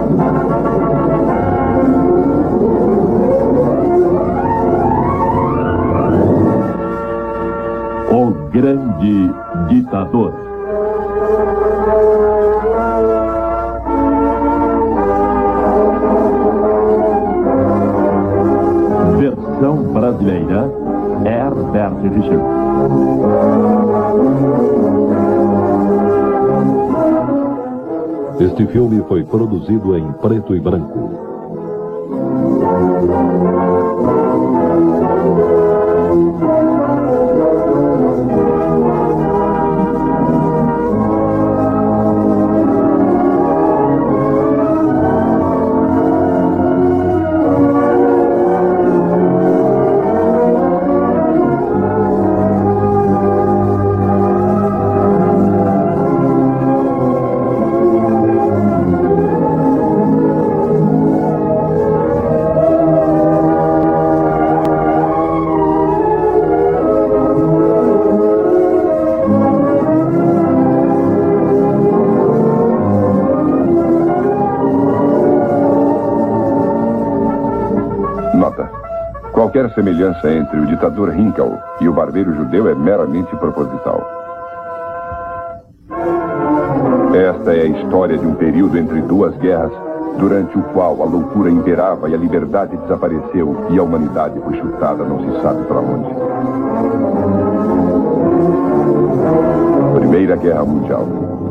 O Grande Ditador. Versão brasileira, Herbert Richard. Este filme foi produzido em preto e branco. Qualquer semelhança entre o ditador Hinkel e o barbeiro judeu é meramente proposital. Esta é a história de um período entre duas guerras, durante o qual a loucura imperava e a liberdade desapareceu e a humanidade foi chutada não se sabe para onde. Primeira Guerra Mundial.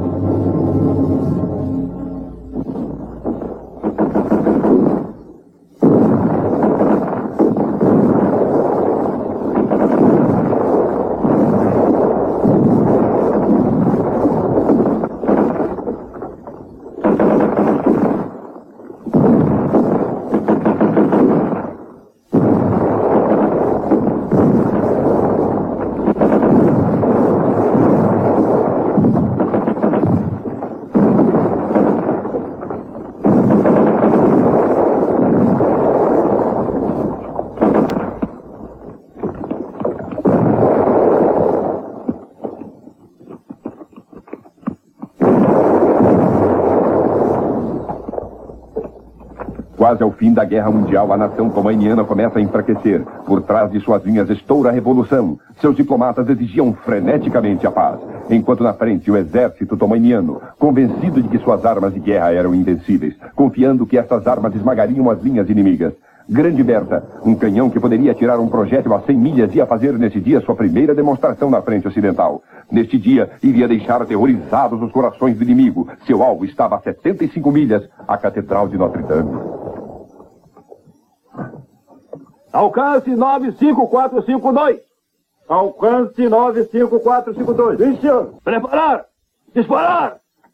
Quase ao fim da Guerra Mundial, a nação tomainiana começa a enfraquecer. Por trás de suas linhas estoura a revolução. Seus diplomatas exigiam freneticamente a paz. Enquanto na frente o exército tomainiano, convencido de que suas armas de guerra eram invencíveis, confiando que essas armas esmagariam as linhas inimigas. Grande Berta, um canhão que poderia atirar um projétil a 100 milhas, ia fazer nesse dia sua primeira demonstração na frente ocidental. Neste dia, iria deixar aterrorizados os corações do inimigo. Seu alvo estava a 75 milhas, a Catedral de Notre Dame. Alcance 95452. Alcance 95452. Sim, senhor. Preparar! Disparar!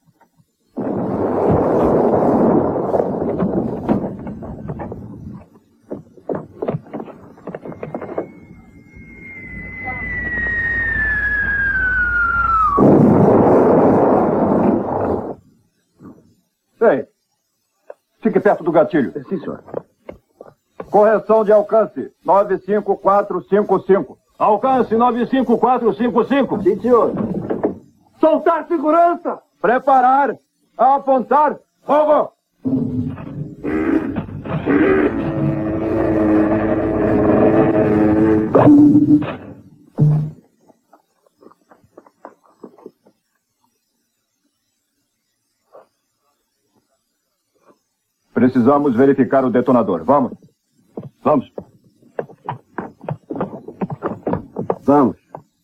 Ei, fique perto do gatilho. Sim, senhor. Correção de alcance 95455. Alcance 95455. Sim, senhor. Soltar segurança! Preparar! Apontar! Fogo! Precisamos verificar o detonador. Vamos. Vamos. Vamos.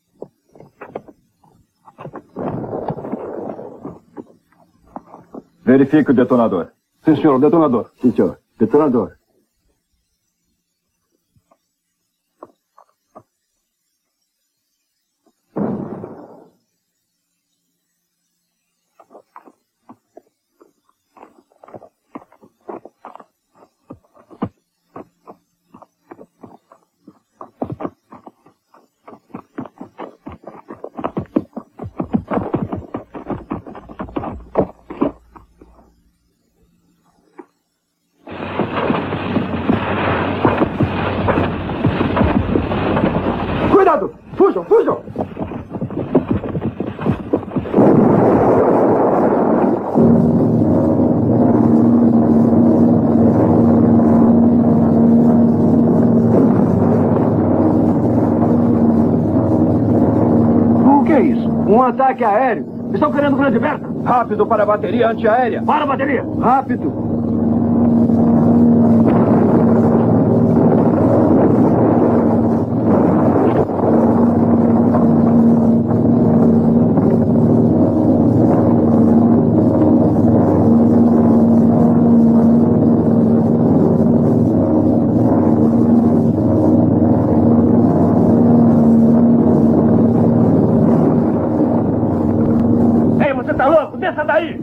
Verifique o detonador. Sim, senhor. Detonador. Sim, senhor. Detonador. Um ataque aéreo. Estão querendo grande Berta. Rápido para a bateria antiaérea. Para a bateria. Rápido. Desça daí!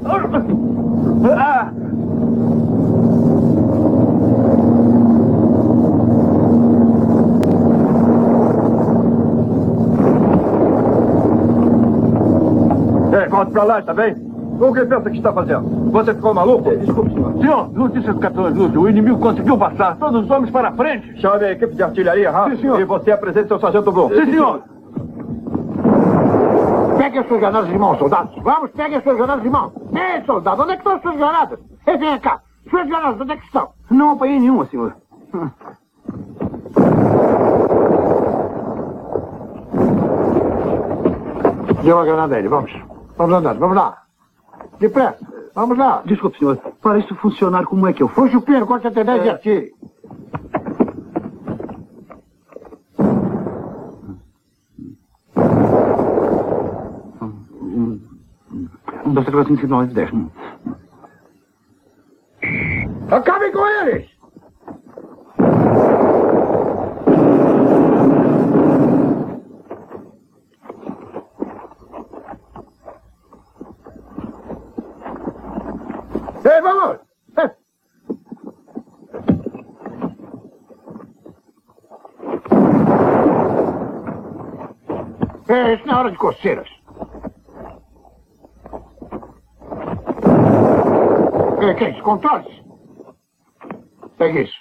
Volte pra lá, está bem? O que pensa que está fazendo? Você ficou maluco? Desculpe, senhor. Senhor, notícias do Capitão Lúcio. O inimigo conseguiu passar. Todos os homens para a frente. Chame a equipe de artilharia rápido. Sim, senhor. E você apresente seu sargento Blum. Sim, senhor. Peguem as suas granadas de mão, soldados. Vamos, peguem as suas granadas de mão. Ei, soldado, onde é que estão as suas granadas? Ei, venha cá. Suas granadas, onde é que estão? Não apanhei nenhuma, senhor. Deu a granada a ele, vamos. Vamos andando, vamos lá. Depressa, vamos lá. Desculpe, senhor. Para isso funcionar, como é que eu faço? Puxa o pino, corte até 10 e atire. Dois, três, quatro, cinco, seis, nove, 10. Acabem com eles! Ei, vamos! Isso não é hora de coceiras. Que é isso? Controle-se. Pegue isso.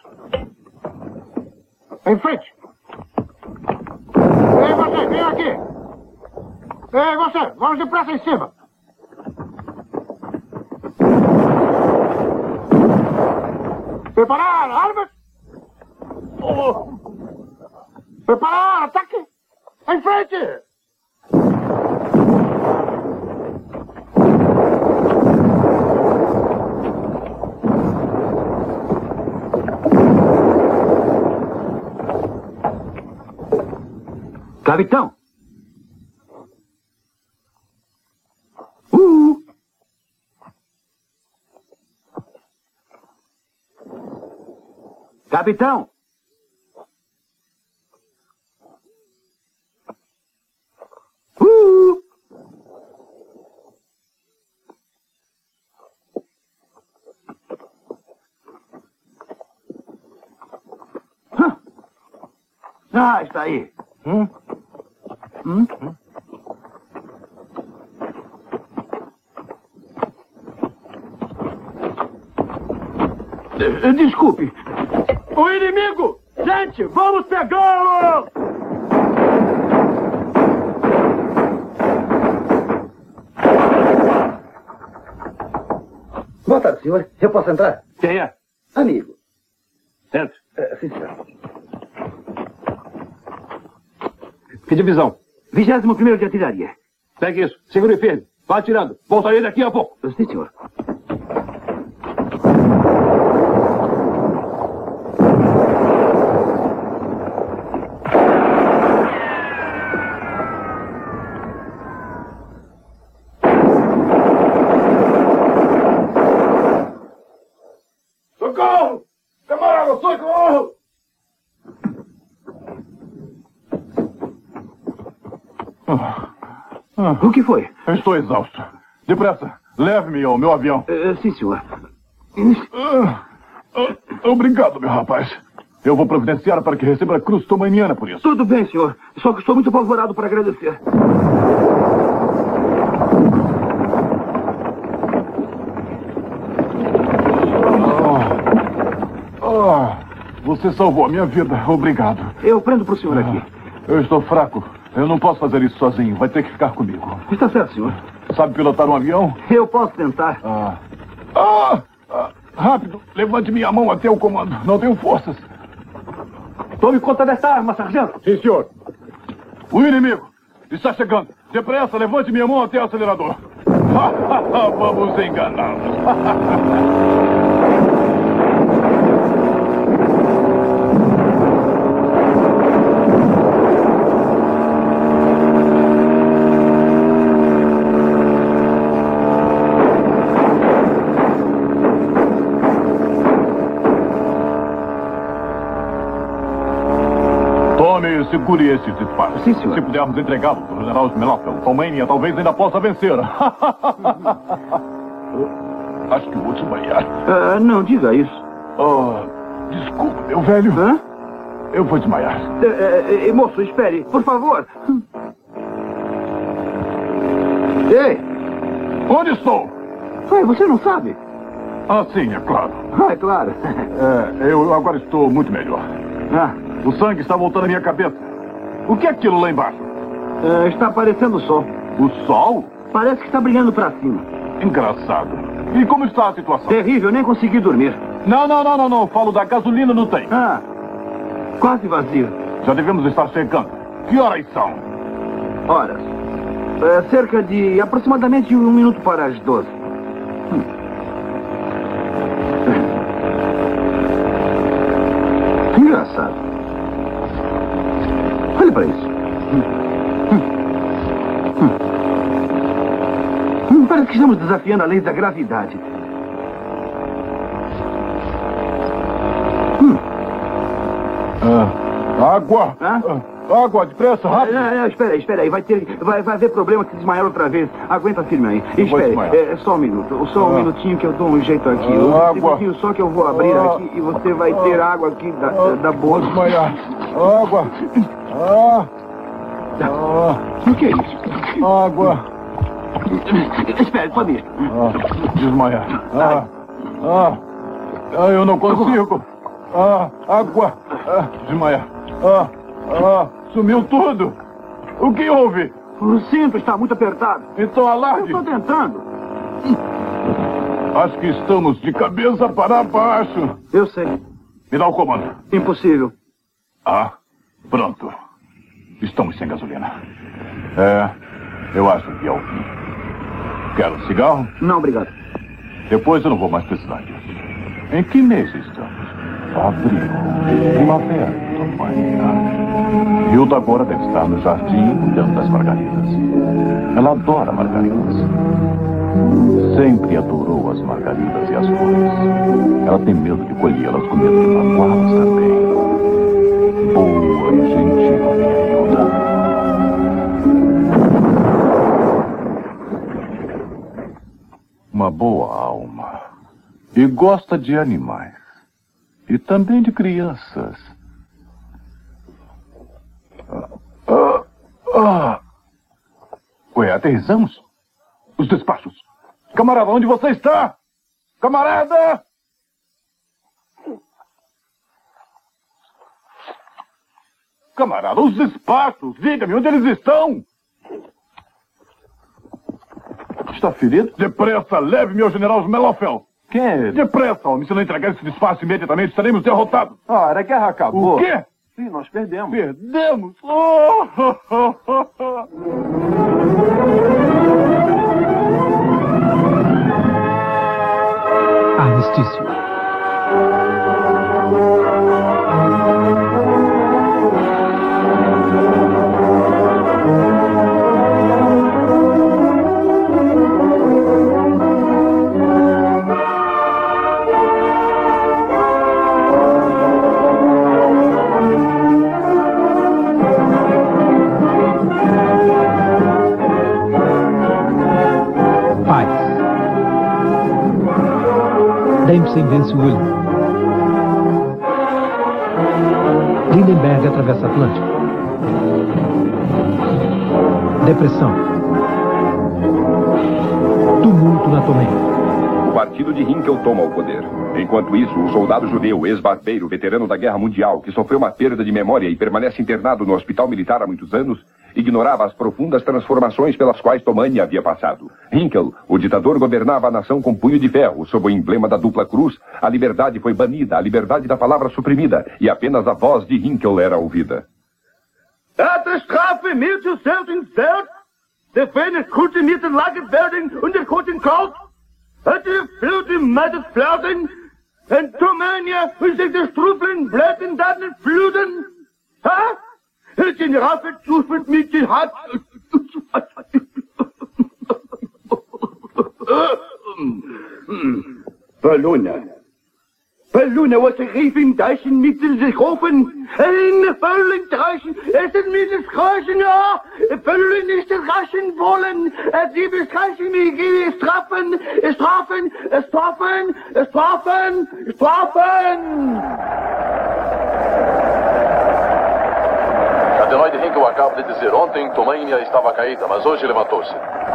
Em frente. Ei, você, vem aqui. Ei, você, vamos depressa em cima. Preparar, armas. Preparar, ataque. Em frente. Capitão! Capitão! Ah, está aí. Desculpe. O inimigo! Gente, vamos pegá-lo! Boa tarde, senhor. Eu posso entrar? Quem é? Amigo. Certo. Sim, senhor. Que divisão? 21º de artilharia. Pegue isso. Segure firme. Vá atirando. Voltarei daqui a pouco. Sim, senhor. Socorro! Camarada, socorro! O que foi? Eu estou exausto. Depressa, leve-me ao meu avião. Sim, senhor. Obrigado, meu rapaz. Eu vou providenciar para que receba a cruz tomaniana por isso. Tudo bem, senhor. Só que estou muito apavorado para agradecer. Você salvou a minha vida. Obrigado. Eu prendo para o senhor aqui. Eu estou fraco. Eu não posso fazer isso sozinho. Vai ter que ficar comigo. Está certo, senhor. Sabe pilotar um avião? Eu posso tentar. Rápido. Levante minha mão até o comando. Não tenho forças. Tome conta dessa arma, sargento. Sim, senhor. O inimigo está chegando. Depressa, levante minha mão até o acelerador. Vamos enganá-los. Segure esse disparo. Sim, senhor. Se pudermos entregá-lo para o general Smelofel, Tomania talvez ainda possa vencer. Acho que vou desmaiar. Não diga isso. Desculpa, meu velho. Hã? Eu vou desmaiar. Moço, espere, por favor. Ei! Onde estou? Você não sabe? Sim, é claro. É claro. Eu agora estou muito melhor. O sangue está voltando à minha cabeça. O que é aquilo lá embaixo? Está aparecendo o sol. O sol? Parece que está brilhando para cima. Engraçado. E como está a situação? Terrível, nem consegui dormir. Não. Falo da gasolina no tanque. Quase vazio. Já devemos estar chegando. Que horas são? Horas. Cerca de aproximadamente 1 minuto para as 12. Engraçado. Olha para isso. Parece que estamos desafiando a lei da gravidade. Água! Água, depressa, rápido! Espera aí. Vai haver problema se desmaiar outra vez. Aguenta firme aí. Espere, só um minuto. Só um minutinho que eu dou um jeito aqui. Um segundinho só que eu vou abrir aqui e você vai ter água aqui da boa. Vou desmaiar. Água! O que é isso? Água! Espere, pode ir. Desmaiar. Eu não consigo. Água! Desmaiar. Sumiu tudo. O que houve? O cinto está muito apertado. Então alargue. Eu estou tentando. Acho que estamos de cabeça para baixo. Eu sei. Me dá o comando. Impossível. Pronto. Estamos sem gasolina. Eu acho que é o fim. Quer um cigarro? Não, obrigado. Depois eu não vou mais precisar disso. Em que mês estamos? Abril. Primavera, Tomania. Hilda agora deve estar no jardim cuidando das margaridas. Ela adora margaridas. Sempre adorou as margaridas e as flores. Ela tem medo de colhê-las com medo de magoá-las também. Boa e gentil, minha Hilda. Uma boa alma. E gosta de animais. E também de crianças. Ué, aterrissamos? Os despachos. Camarada, onde você está? Camarada! Camarada, os despachos! Diga-me, onde eles estão? Está ferido? Depressa, leve-me ao general Smelofel. Quem é ele? Depressa, homem. Se não entregar esse despacho imediatamente, estaremos derrotados. A guerra acabou. O quê? Sim, nós perdemos. Perdemos? Armistício. Dempsey vence William. Lindenberg atravessa Atlântico. Depressão. Tumulto na Tomenia. O partido de Hinkel toma o poder. Enquanto isso, o soldado judeu, ex-barbeiro, veterano da Guerra Mundial, que sofreu uma perda de memória e permanece internado no hospital militar há muitos anos, ignorava as profundas transformações pelas quais Tomania havia passado. Hinkel, o ditador, governava a nação com punho de ferro, sob o emblema da dupla cruz. A liberdade foi banida, a liberdade da palavra suprimida, e apenas a voz de Hinkel era ouvida. Das Strafe mir zu selten selbst, der Fan ist kultivierte Lagerwerden und der Koten kalt. Hat er Fluten mit das Flauten? En Tomania, wie sich der Strufeln, Blätten, dann Fluten? Ha? Het in Raffet zuspelt mit den Hat. Ballona was er rief in Deichen mit sich offen. Eine Völlen Deichen, es ist mit des Kreischen, ja. Völlen ist das Raschen wollen. Sie beschreichen mich, strafen. Adelaide Henkel acaba de dizer, ontem Tomania estava caída, mas hoje levantou-se.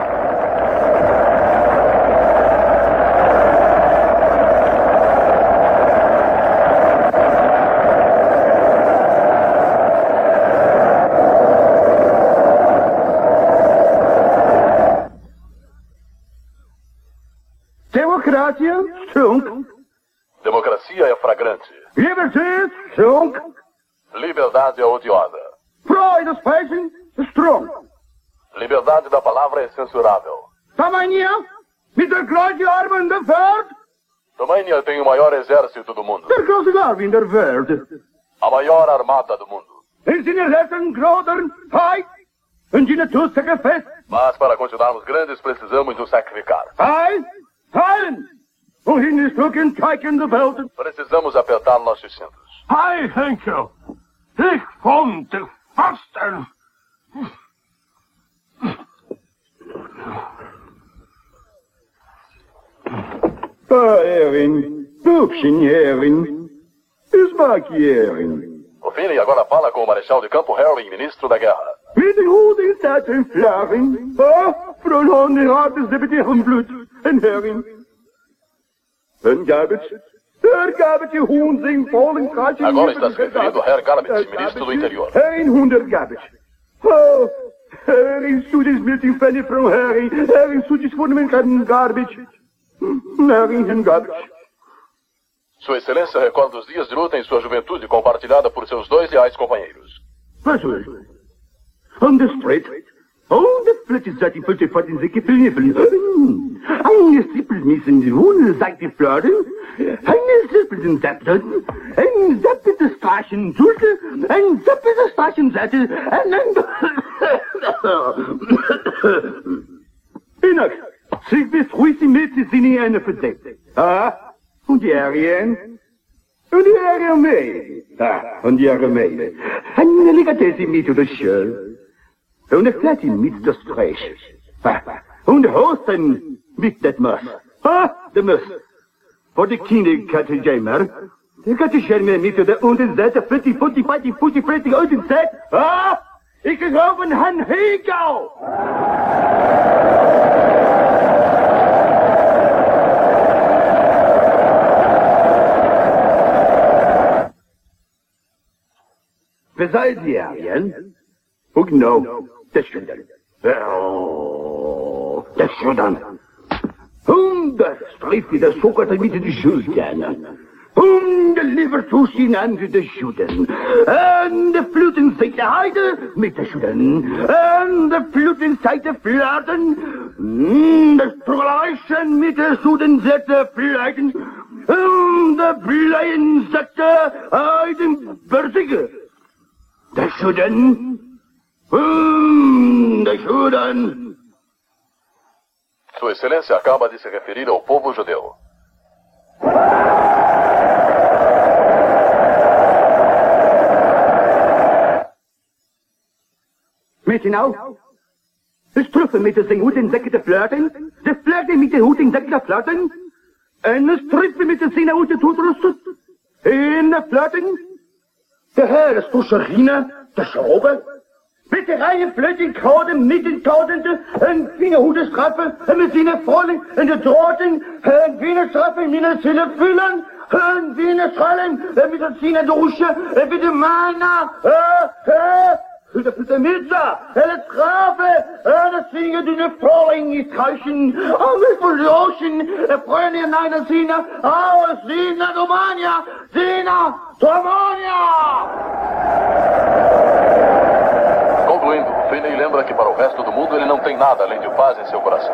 Democracia, strong. Democracia é fragrante. Liberty, strong. Liberdade é odiosa. Freud, spijzen, strong. Liberdade da palavra é censurável. Tamania, mit der grootste armen der Welt. Tomania tem o maior exército do mundo. Der grootste arm in der Welt. A maior armada do mundo. In zijn lessen groter, heid. En zijn toezeker fest. Mas para continuarmos grandes, precisamos nos sacrificar. Heid, heilen. Wohin is drukken, kijken de velden. Precisamos apertar nossos cintos. Hi, Henkel. Ik vond te vasten. Erin, Bubchen, Erin. Erin. O Finney agora fala com o Marechal de Campo Harry, ministro da Guerra. Wie de goede is dat een vlaging? Vroon de harten ze betekenen bloed. En herring. Een garbage. Herr Garbage, Hunsing, Fallen, Kratchen. Agora está se referindo a Herr Garbage, ministro do interior. Herring, Hunder, Garbage. Oh, Herring, studis met die penny from Herring. Herring, studis voor de Garbage. Herring, en Garbage. Sua Excelência recorda os dias de luta em sua juventude compartilhada por seus 2 leais companheiros. First, on the street. Oh, the split is that he put the foot in the kipple. Eine Sippel missen die Wohnen, sagt die Flirten. Eine Sippel in Zappeln. Ein Zappel des Straschenzulte. Ein Zappel des Straschensattel. Innak, sich bis ruhig die Mädchen sind hier eine verdeckt. Ah, und die Arien? Und die Arien und die Arien. Eine Delikatesse mit oder schön. Und de flatin mit de streich. Und de hosten mit dat mus. De mus. Voor de kinderkatte jamer. De katte schermen met de onderzette 50, 40, 50, 40, 40 uit de zet. Ik geloof een Han Hegel. Besides the Aryan, who know the children. Oh, the children. De strijd de zoekers met de Juden. De liever toezien aan de Juden. En de fluten zijn de heide met de Juden. En de fluten zijn de flaten. De struggeleisen met de Juden zetten fluiten. En de bleien zetten uit de berzigen. De Juden. De Juden. Sua Excelência acaba de se referir ao povo judeu. Weet je nou? De struffen met de zijn hoed en zekken te flirten. De flirten met de hoed en zekken te flirten. En de struffen met de zijn hoed en toetrusten. En de flirten. De her is tussen te schroben. Met de rijen flirten kouden, niet in koudende. En vingerhoeden straffen. En met zijn vollen. En de droten. En vingerstraffen. En met zijn vullen. En vingerschallen. En met de zijn douchen. En met de mana. De Mitte, het graven, het zingen die de Frühling is kruisen, alles verloschen, de Freunde in einer Sina, alles Sina Romania, Sina Romania! Concluindo, o Sweeney lembra que para o resto do mundo ele não tem nada além de paz em seu coração.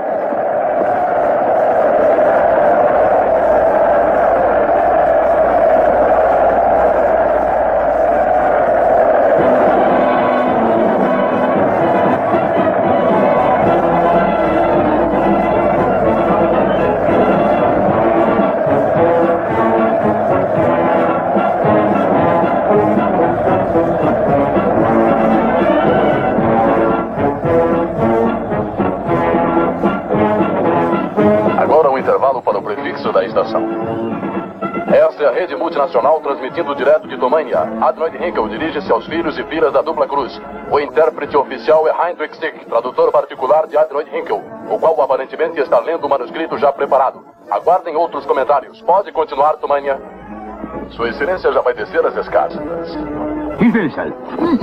Da estação. Esta é a rede multinacional transmitindo direto de Tomania. Adnoid Hinkel dirige-se aos filhos e filhas da dupla cruz. O intérprete oficial é Heinrich Stick, tradutor particular de Adnoid Hinkel, o qual aparentemente está lendo o manuscrito já preparado. Aguardem outros comentários. Pode continuar, Tomania. Sua Excelência já vai descer as escadas. Excelência.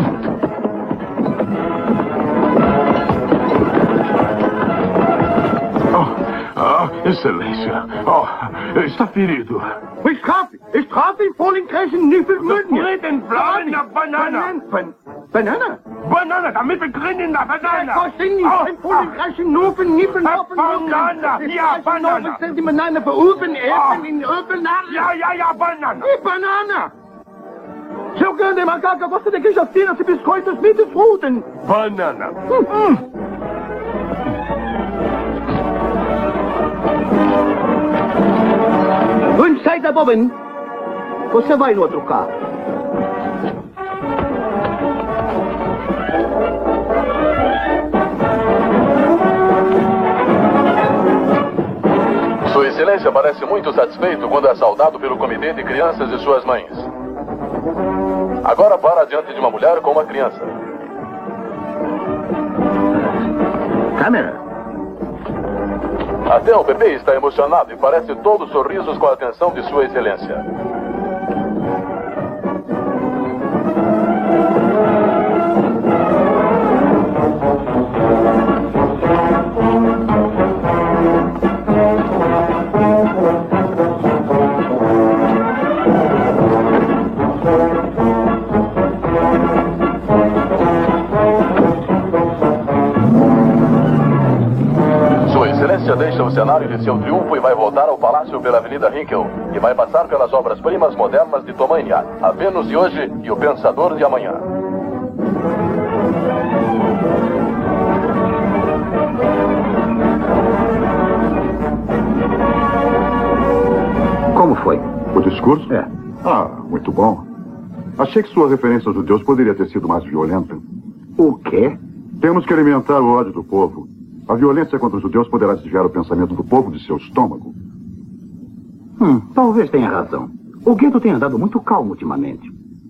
Excelência. Está ferido. Strafe vollen krijgen niet vermutje. Drin bleiben na banana. Banana? Banana, damit wir drin in der Banana. Kosten niet. Ein vollen krijgen nur vernippen. Banana. Ja, banana. Zijn die banana beoefen even in open Ja, banana. Banana. Seu grande macaca, você tem que já ter esse biscoitos mit desfruten. Banana. Und sai da Bobbin. Você vai no outro carro. Sua Excelência parece muito satisfeito quando é saudado pelo comitê de crianças e suas mães. Agora para diante de uma mulher com uma criança. Câmera. Até o bebê está emocionado e parece todo sorrisos com a atenção de Sua Excelência. Deixa o cenário de seu triunfo e vai voltar ao palácio pela Avenida Hinkel e vai passar pelas obras-primas modernas de Tomania, a Vênus de hoje e o Pensador de amanhã. Como foi? O discurso? É. Muito bom. Achei que sua referência aos judeus poderia ter sido mais violenta. O quê? Temos que alimentar o ódio do povo. A violência contra os judeus poderá desviar o pensamento do povo de seu estômago. Talvez tenha razão. O gueto tem andado muito calmo ultimamente.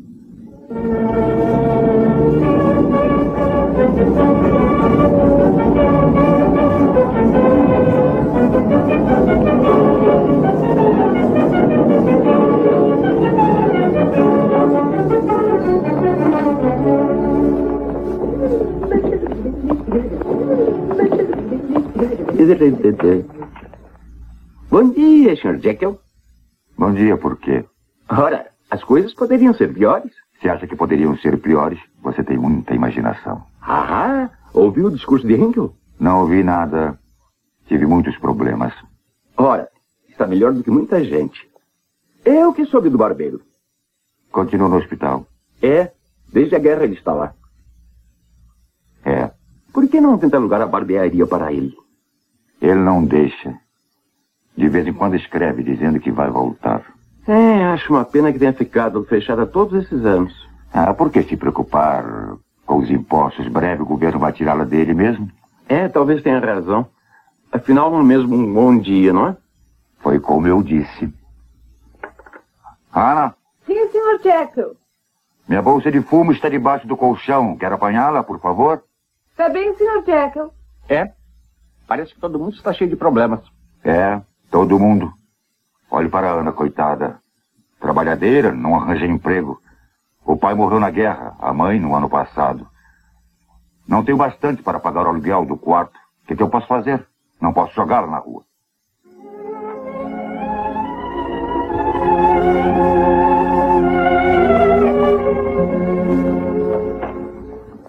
Bom dia, Sr. Jekyll. Bom dia, por quê? Ora, as coisas poderiam ser piores. Você acha que poderiam ser piores? Você tem muita imaginação. Ouviu o discurso de Hinkel? Não ouvi nada. Tive muitos problemas. Ora, está melhor do que muita gente. É o que soube do barbeiro. Continua no hospital? É, desde a guerra ele está lá. É. Por que não tenta alugar a barbearia para ele? Ele não deixa. De vez em quando escreve dizendo que vai voltar. Acho uma pena que tenha ficado fechada todos esses anos. Por que se preocupar com os impostos? Breve o governo vai tirá-la dele mesmo? Talvez tenha razão. Afinal, não é mesmo um bom dia, não é? Foi como eu disse. Ana? Sim, Sr. Jekyll. Minha bolsa de fumo está debaixo do colchão. Quer apanhá-la, por favor? Está bem, Sr. Jekyll. Parece que todo mundo está cheio de problemas. Todo mundo. Olhe para a Ana, coitada. Trabalhadeira, não arranja emprego. O pai morreu na guerra, a mãe no ano passado. Não tenho bastante para pagar o aluguel do quarto. O que eu posso fazer? Não posso jogá-la na rua.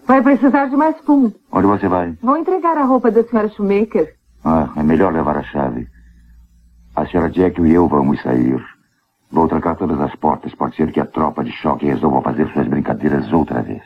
Vai precisar de mais fumo. Onde você vai? Vou entregar a roupa da senhora Shoemaker. É melhor levar a chave. A senhora Jekyll e eu vamos sair. Vou trancar todas as portas. Pode ser que a tropa de choque resolva fazer suas brincadeiras outra vez.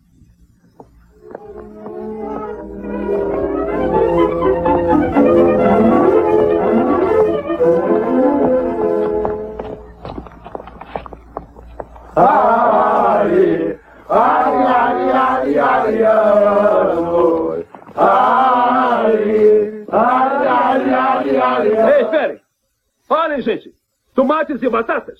Ei, esperem! Olhem, gente! Tomates e batatas!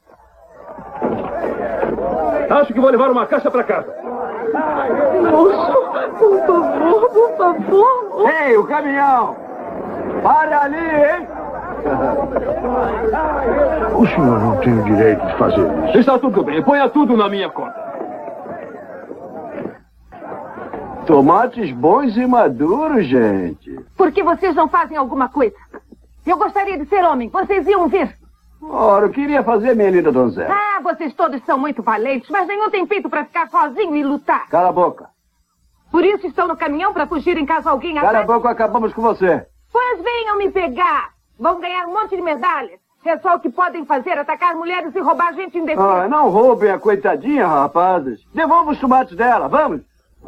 Acho que vou levar uma caixa para casa. Moço, por favor, por favor. Ei, o caminhão! Pare ali, hein? O senhor não tem o direito de fazer isso. Está tudo bem. Ponha tudo na minha conta. Tomates bons e maduros, gente. Por que vocês não fazem alguma coisa? Eu gostaria de ser homem. Vocês iam vir. Ora, eu queria fazer, minha linda donzela. Ah, vocês todos são muito valentes, mas nenhum tem peito para ficar sozinho e lutar. Cala a boca. Por isso estão no caminhão para fugir em caso alguém... Cala a boca, acabamos com você. Pois venham me pegar. Vão ganhar um monte de medalhas. É só o que podem fazer, atacar mulheres e roubar gente indefesa. Ah, não roubem a coitadinha, rapazes. Devolvam os tomates dela, vamos.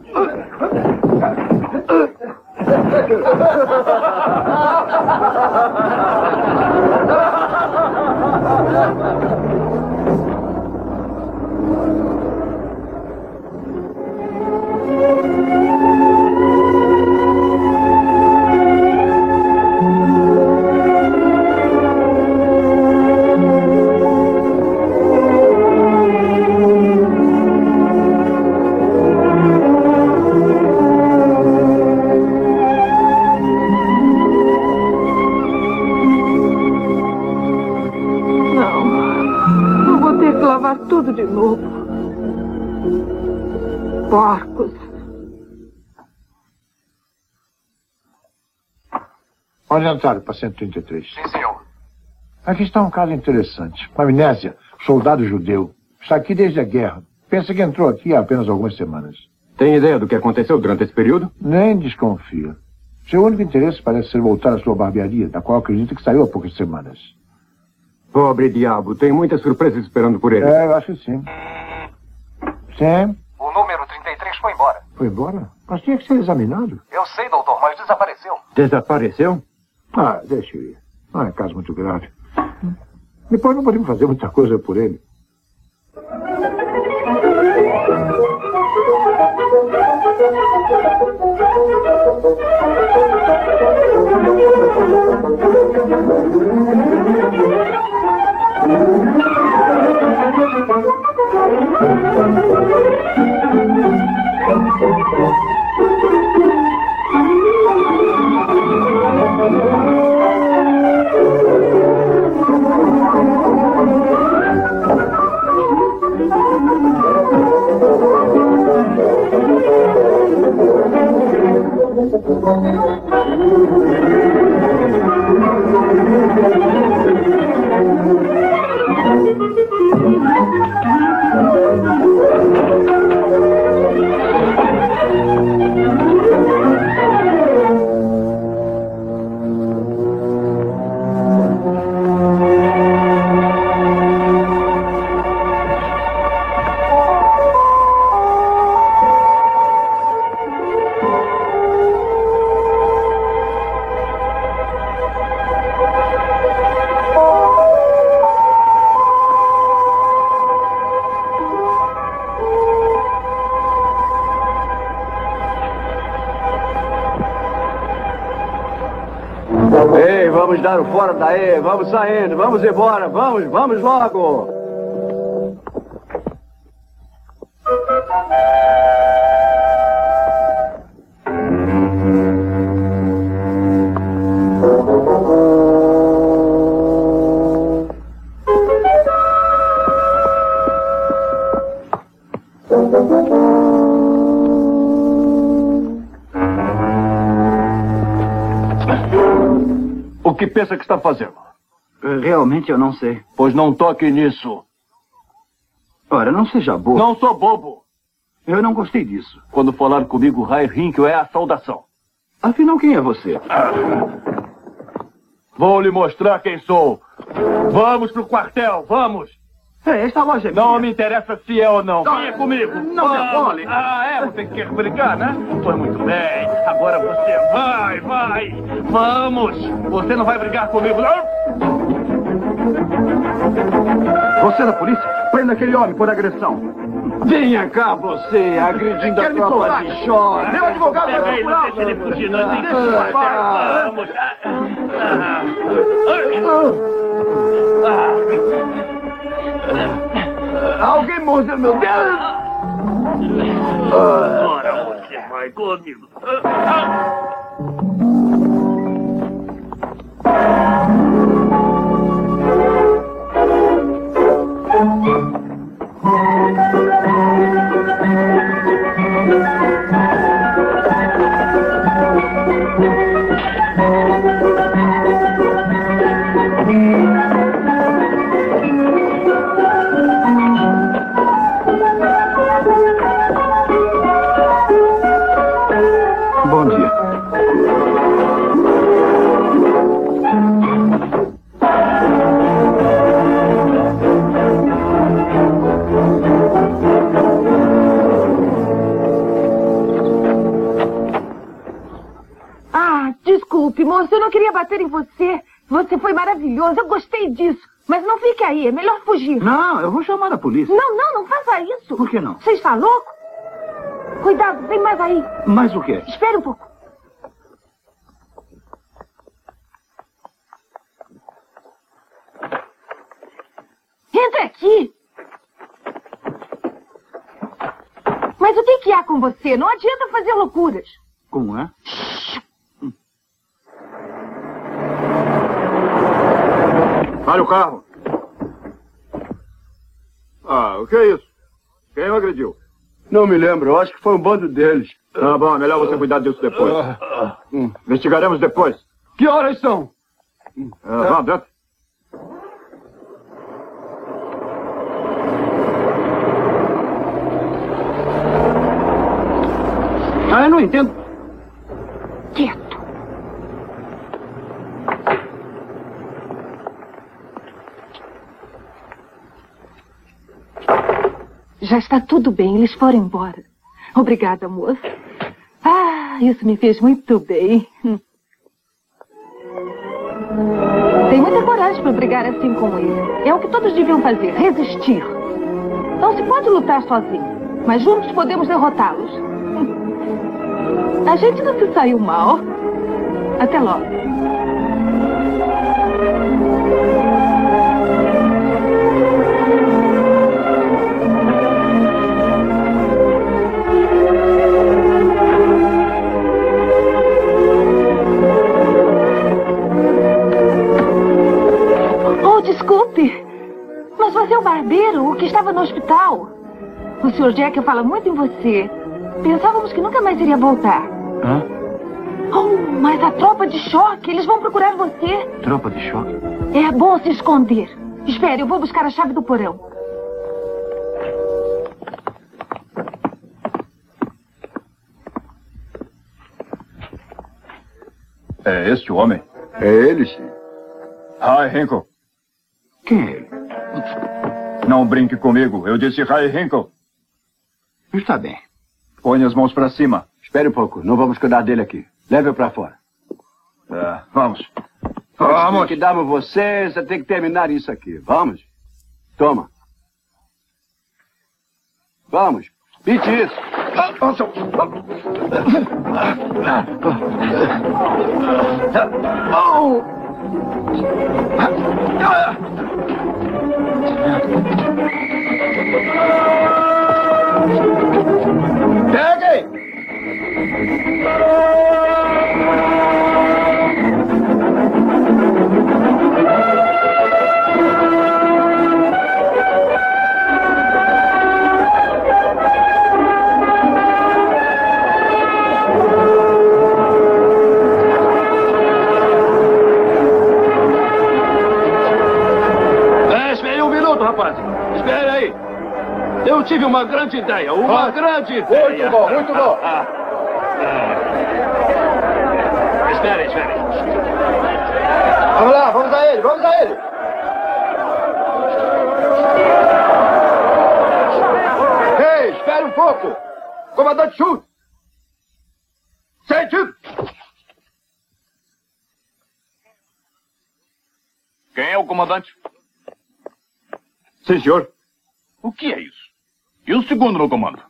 Tudo de novo. Porcos. Orientário para 133. Sim, senhor. Aqui está um caso interessante. Amnésia, soldado judeu. Está aqui desde a guerra. Pensa que entrou aqui há apenas algumas semanas. Tem ideia do que aconteceu durante esse período? Nem desconfia. Seu único interesse parece ser voltar à sua barbearia, da qual acredita que saiu há poucas semanas. Pobre diabo, tem muitas surpresas esperando por ele. É, eu acho que sim. Sim. O número 33 foi embora. Foi embora? Mas tinha que ser examinado. Eu sei, doutor, mas desapareceu. Desapareceu? Ah, deixa eu ir. Não é caso muito grave. Depois não podemos fazer muita coisa por ele. Ei, vamos dar o fora daí, vamos saindo, vamos embora, vamos logo. O que pensa que está fazendo? Realmente eu não sei. Pois não toque nisso. Ora, não seja bobo. Não sou bobo. Eu não gostei disso. Quando falar comigo, Rai Hinkle é a saudação. Afinal, quem é você? Vou lhe mostrar quem sou. Vamos pro quartel, vamos. Esta loja é minha. Não me interessa se é ou não. Venha comigo. Não me abole. Você quer brigar, né? Foi muito bem. Agora você vai. Vamos. Você não vai brigar comigo, não? Você é da polícia? Prenda aquele homem por agressão. Venha cá, você, agredindo a tropa de choque. Meu advogado vai procurar. Deixa ele fugir, nós temos que vamos. Alguém mordeu meu dedo. Agora você vai comigo. Bom dia. Desculpe, moço, eu não queria bater em você. Você foi maravilhoso, eu gostei disso. Mas não fique aí, é melhor fugir. Não, eu vou chamar a polícia. Não faça isso. Por que não? Você está louco? Cuidado, vem mais aí. Mais o quê? Espere um pouco. Entre aqui. Mas o que há com você? Não adianta fazer loucuras. Como é? Pare o carro. O que é isso? Quem o agrediu? Não me lembro, eu acho que foi um bando deles. Tá bom, é melhor você cuidar disso depois. Investigaremos depois. Que horas são? Vamos dentro. Eu não entendo. Quieto. Já está tudo bem, eles foram embora. Obrigada, moça. Isso me fez muito bem. Tem muita coragem para brigar assim com ele. É o que todos deviam fazer, resistir. Não se pode lutar sozinho, mas juntos podemos derrotá-los. A gente não se saiu mal. Até logo. Desculpe, mas você é o barbeiro, o que estava no hospital. O Sr. Jack fala muito em você. Pensávamos que nunca mais iria voltar. Hã? Mas a tropa de choque, eles vão procurar você. Tropa de choque? É bom se esconder. Espere, eu vou buscar a chave do porão. É este o homem? É ele, sim. Rai Hinkle. Quem é ele? Não brinque comigo. Eu disse Rai Hinkle. Está bem. Põe as mãos para cima. Espere um pouco. Não vamos cuidar dele aqui. Leve-o para fora. Vamos. Vamos. Que dava você tem que terminar isso aqui. Vamos. Toma. Vamos. Pite isso. Pegue! tive uma grande ideia. Uma grande ideia. Muito bom, muito bom. Esperem. Vamos lá, vamos a ele, vamos a ele. Ei, espere um pouco. Comandante Schultz. Sente. Quem é o comandante? Sim, senhor. O que é isso? E o segundo no comando?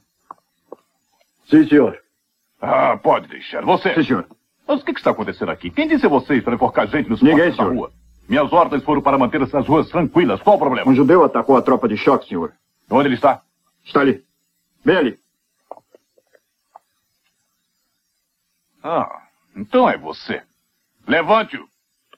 Sim, senhor. Ah, pode deixar. Você. Sim, senhor. Mas o que está acontecendo aqui? Quem disse a vocês para enforcar gente nos Ninguém, postos da senhor. rua? Minhas ordens foram para manter essas ruas tranquilas. Qual o problema? Um judeu atacou a tropa de choque, senhor. Onde ele está? Está ali. Bem ali. Ah, então é você. Levante-o.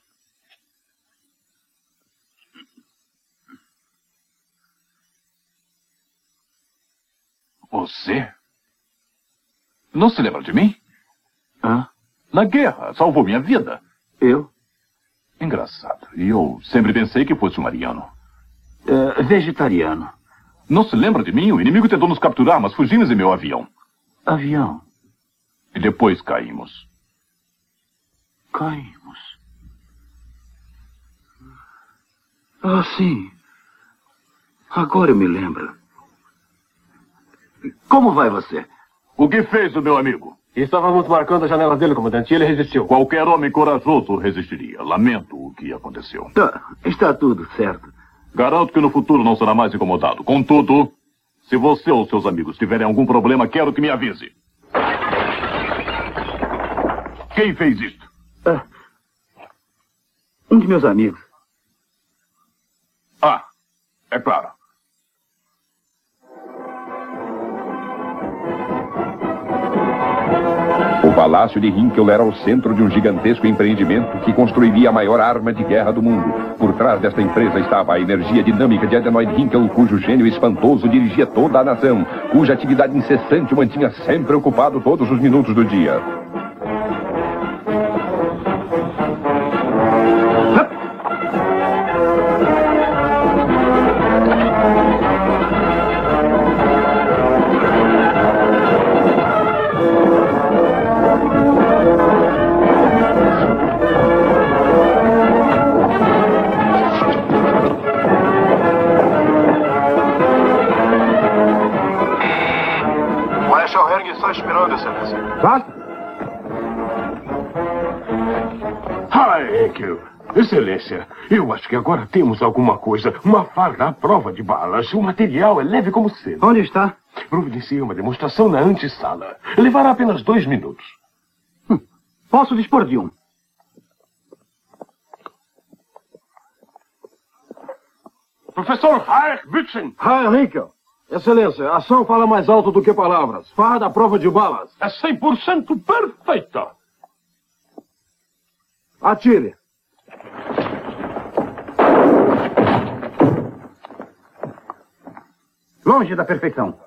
Você? Não se lembra de mim? Hã? Na guerra, salvou minha vida. Eu? Engraçado. E eu sempre pensei que fosse um ariano. Vegetariano. Não se lembra de mim? O inimigo tentou nos capturar, mas fugimos em meu avião. Avião? E depois caímos. Caímos. Ah, sim. Agora eu me lembro. Como vai você? O que fez o meu amigo? Estávamos marcando a janela dele, comandante, e ele resistiu. Qualquer homem corajoso resistiria. Lamento o que aconteceu. Está tudo certo. Garanto que no futuro não será mais incomodado. Contudo, se você ou seus amigos tiverem algum problema, quero que me avise. Quem fez isto? Um de meus amigos. Ah, é claro. O Palácio de Hinkel era o centro de um gigantesco empreendimento que construiria a maior arma de guerra do mundo. Por trás desta empresa estava a energia dinâmica de Adenoid Hinkel, cujo gênio espantoso dirigia toda a nação, cuja atividade incessante o mantinha sempre ocupado todos os minutos do dia. Está esperando, excelência. Basta. Hinkel. Excelência, eu acho que agora temos alguma coisa. Uma farda à prova de balas. O material é leve como cedo. Onde está? Providenciei uma demonstração na antessala. Levará apenas 2 minutos. Posso dispor de um. Professor Heinrich Bützen. Hinkel. Excelência, a ação fala mais alto do que palavras. Farda à prova de balas. É 100% perfeita. Atire. Longe da perfeição.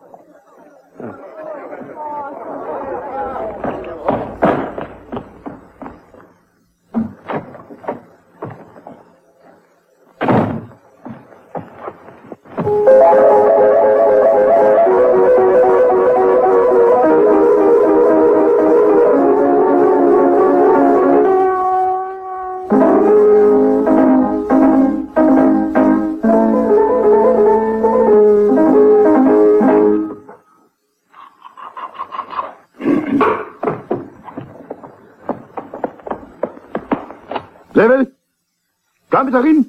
Level. Kapitanin.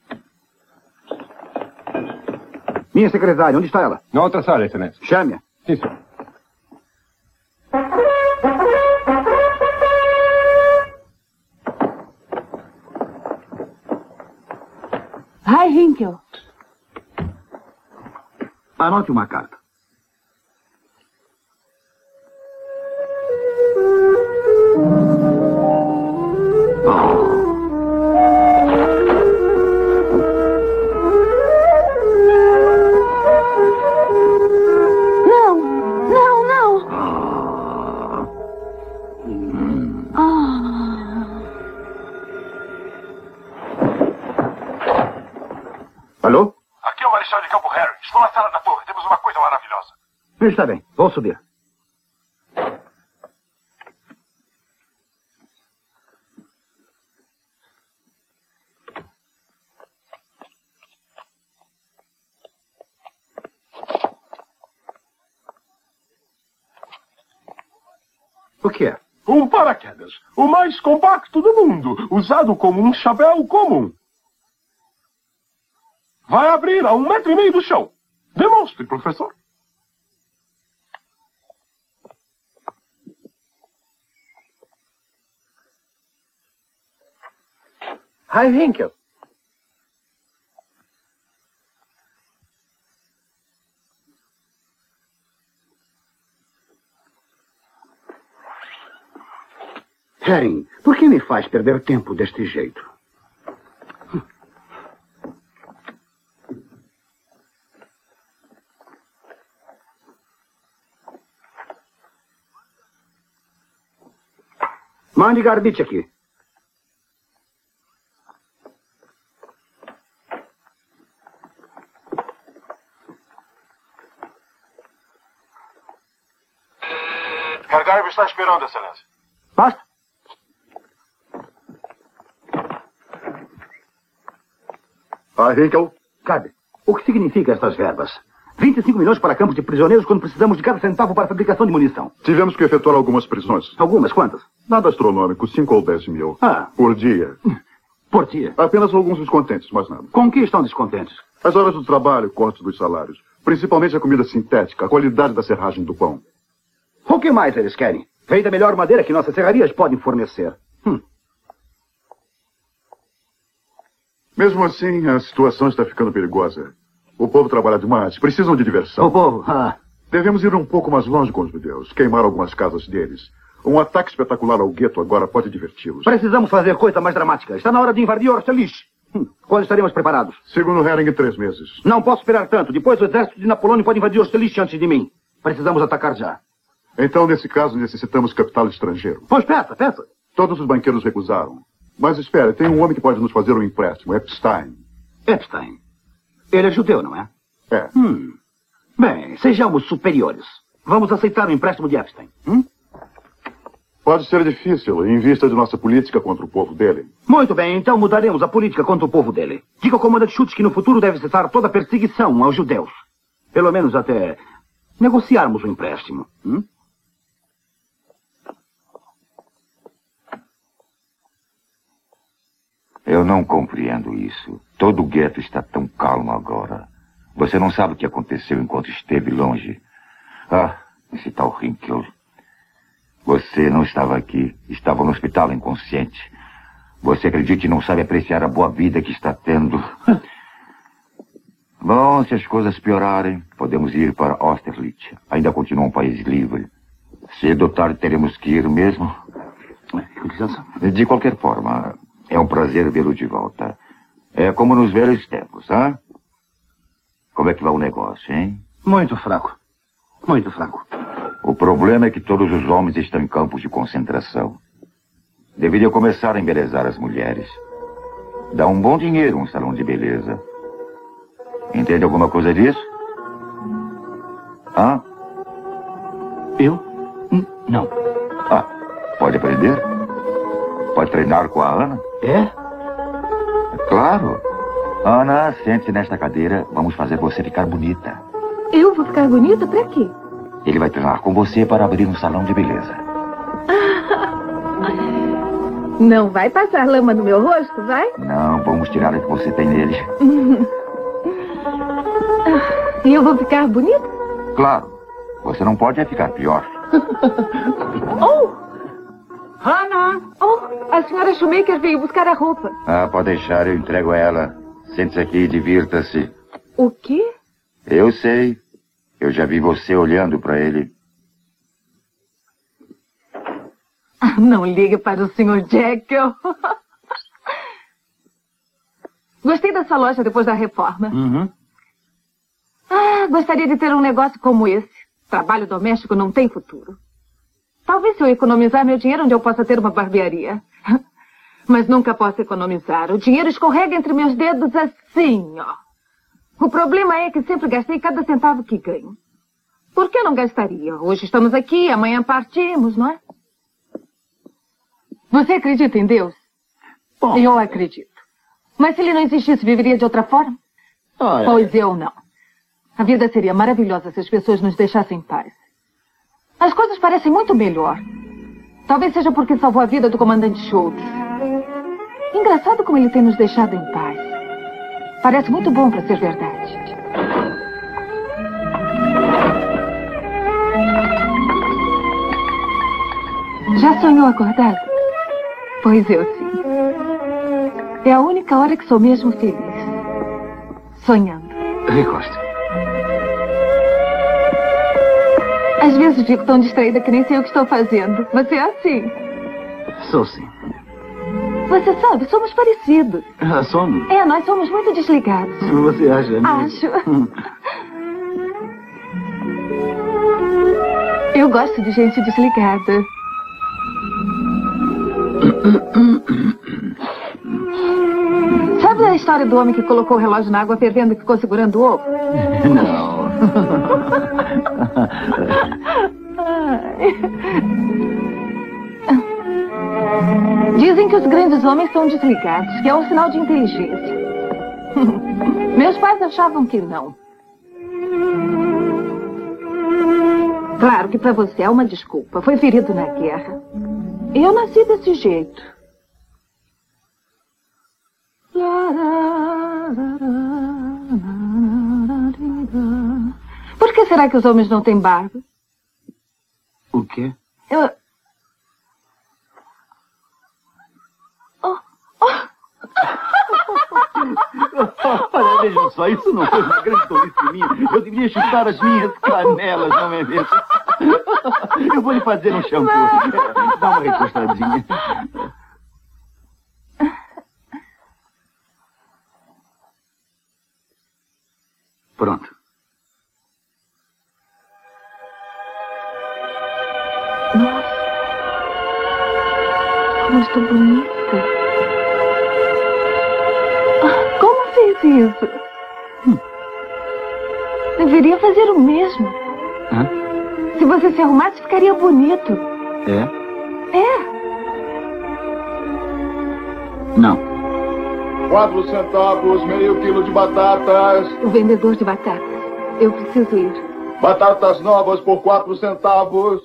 Minha secretária, onde está ela? Na outra sala, excelência. Chame-a. Sim, senhor. Hi, Hinkel. Anote uma carta. Alô? Aqui é o Marechal de Campo Harry. Estou na sala da torre. Está bem, vou subir. O que é? Um paraquedas. O mais compacto do mundo. Usado como um chapéu comum. Vai abrir a 1,5 metro do chão. Demonstre, professor. Hi, Henkel. Herring, por que me faz perder tempo deste jeito? Mande Garbite aqui. Herr Garbi está esperando, excelência. Basta. Henkel? Cabe. O que significa estas verbas? 25 milhões para campos de prisioneiros quando precisamos de cada centavo para a fabricação de munição. Tivemos que efetuar algumas prisões. Algumas? Quantas? Nada astronômico, 5 ou 10 mil. Ah. Por dia. Por dia? Apenas alguns descontentes, mais nada. Com que estão descontentes? As horas do trabalho, cortes dos salários. Principalmente a comida sintética, a qualidade da serragem do pão. O que mais eles querem? Vem da melhor madeira que nossas serrarias podem fornecer. Mesmo assim, a situação está ficando perigosa. O povo trabalha demais. Precisam de diversão. O povo? Devemos ir um pouco mais longe com os judeus. Queimar algumas casas deles. Um ataque espetacular ao gueto agora pode diverti-los. Precisamos fazer coisa mais dramática. Está na hora de invadir Austerlitz. Quando estaremos preparados? Segundo Herring, 3 meses. Não posso esperar tanto. Depois o exército de Napoleão pode invadir Austerlitz antes de mim. Precisamos atacar já. Então, nesse caso, necessitamos capital estrangeiro. Pois peça. Todos os banqueiros recusaram. Mas espere, tem um homem que pode nos fazer um empréstimo, Epstein. Epstein? Ele é judeu, não é? É. Bem, sejamos superiores. Vamos aceitar o empréstimo de Epstein. Pode ser difícil, em vista de nossa política contra o povo dele. Muito bem, então mudaremos a política contra o povo dele. Diga ao comandante Schutz que no futuro deve cessar toda perseguição aos judeus. Pelo menos até negociarmos o empréstimo. Eu não compreendo isso. Todo o gueto está tão calmo agora. Você não sabe o que aconteceu enquanto esteve longe. Esse tal Hinkel. Você não estava aqui. Estava no hospital inconsciente. Você acredita que não sabe apreciar a boa vida que está tendo. Bom, se as coisas piorarem, podemos ir para Austerlitz. Ainda continua um país livre. Cedo ou tarde teremos que ir mesmo. De qualquer forma, é um prazer vê-lo de volta. É como nos velhos tempos, hein? Como é que vai o negócio, hein? Muito fraco. Muito fraco. O problema é que todos os homens estão em campos de concentração. Deveriam começar a embelezar as mulheres. Dá um bom dinheiro um salão de beleza. Entende alguma coisa disso? Eu? Não. Pode aprender? Pode treinar com a Ana? É? Claro. Ana, sente-se nesta cadeira. Vamos fazer você ficar bonita. Eu vou ficar bonita? Pra quê? Ele vai treinar com você para abrir um salão de beleza. Não vai passar lama no meu rosto, vai? Não, vamos tirar o que você tem nele. E eu vou ficar bonita? Claro. Você não pode ficar pior. Hannah! A senhora Shoemaker veio buscar a roupa. Pode deixar, eu entrego a ela. Sente-se aqui e divirta-se. O quê? Eu sei. Eu já vi você olhando para ele. Não ligue para o Sr. Jekyll. Gostei dessa loja depois da reforma. Gostaria de ter um negócio como esse. Trabalho doméstico não tem futuro. Talvez se eu economizar meu dinheiro onde eu possa ter uma barbearia. Mas nunca posso economizar. O dinheiro escorrega entre meus dedos assim, ó. O problema é que sempre gastei cada centavo que ganho. Por que não gastaria? Hoje estamos aqui, amanhã partimos, não é? Você acredita em Deus? Bom. Eu acredito. Mas se ele não existisse, viveria de outra forma? Pois eu não. A vida seria maravilhosa se as pessoas nos deixassem em paz. As coisas parecem muito melhor. Talvez seja porque salvou a vida do comandante Schultz. Engraçado como ele tem nos deixado em paz. Parece muito bom para ser verdade. Já sonhou acordado? Pois eu sim. É a única hora que sou mesmo feliz. Sonhando. Recosta. Às vezes fico tão distraída que nem sei o que estou fazendo. Você é assim. Sou sim. Você sabe, somos parecidos. Somos? Nós somos muito desligados. Você acha mesmo? Acho. Eu gosto de gente desligada. Sabe a história do homem que colocou o relógio na água fervendo e ficou segurando o ovo? Não. Dizem que os grandes homens são desligados, que é um sinal de inteligência. Meus pais achavam que não. Claro que para você é uma desculpa. Foi ferido na guerra. Eu nasci desse jeito. Por que será que os homens não têm barba? O quê? Olha, vejam só, isso não foi uma grande tolice minha. Eu devia chutar as minhas canelas, não é mesmo? Eu vou lhe fazer um shampoo. Dá uma recostadinha. Pronto. Nossa, como estou bonita. Como fez isso? Deveria fazer o mesmo. Se você se arrumasse, ficaria bonito. É? Não. 4 centavos, meio quilo de batatas. O vendedor de batatas. Eu preciso ir. Batatas novas por 4 centavos.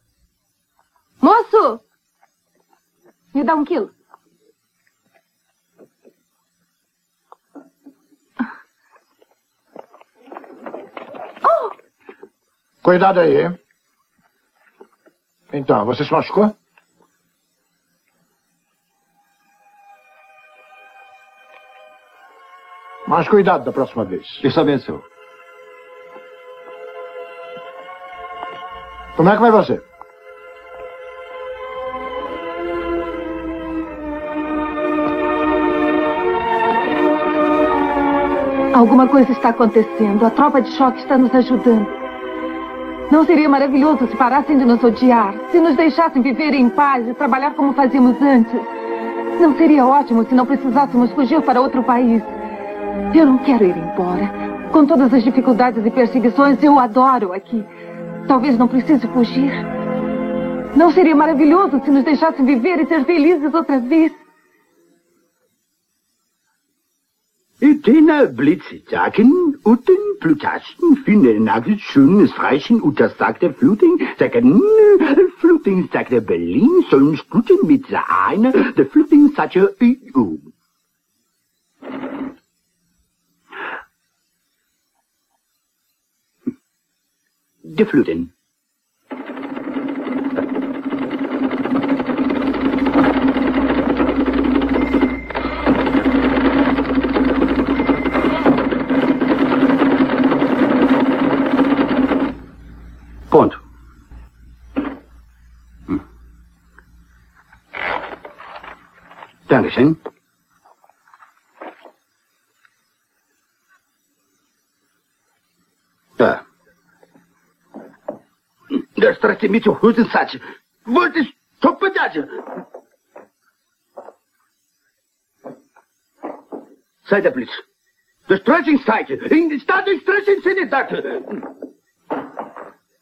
Moço! Me dá 1 quilo. Cuidado aí, hein? Então, você se machucou? Mas cuidado da próxima vez. Deus abençoe. Como é que vai você? Alguma coisa está acontecendo. A tropa de choque está nos ajudando. Não seria maravilhoso se parassem de nos odiar? Se nos deixassem viver em paz e trabalhar como fazíamos antes? Não seria ótimo se não precisássemos fugir para outro país? Eu não quero ir embora. Com todas as dificuldades e perseguições, eu adoro aqui. Talvez não precise fugir. Não seria maravilhoso se nos deixassem viver e ser felizes outra vez? Den Blitzsacken und den Plutasten finden nagelt schönes Freichen und das sagt der Fluting, sagt der Berlin, sollen Spluten mit der eine, der Fluting sagt ja EU. Der Fluting. Ponto. Dankeschön. Ja. Das trägt mit zur Hosensatz. Wolltest du Pedage? Sei der Blitz. Das Stressingszeichen. In der Stadt ist Stressingszeichen.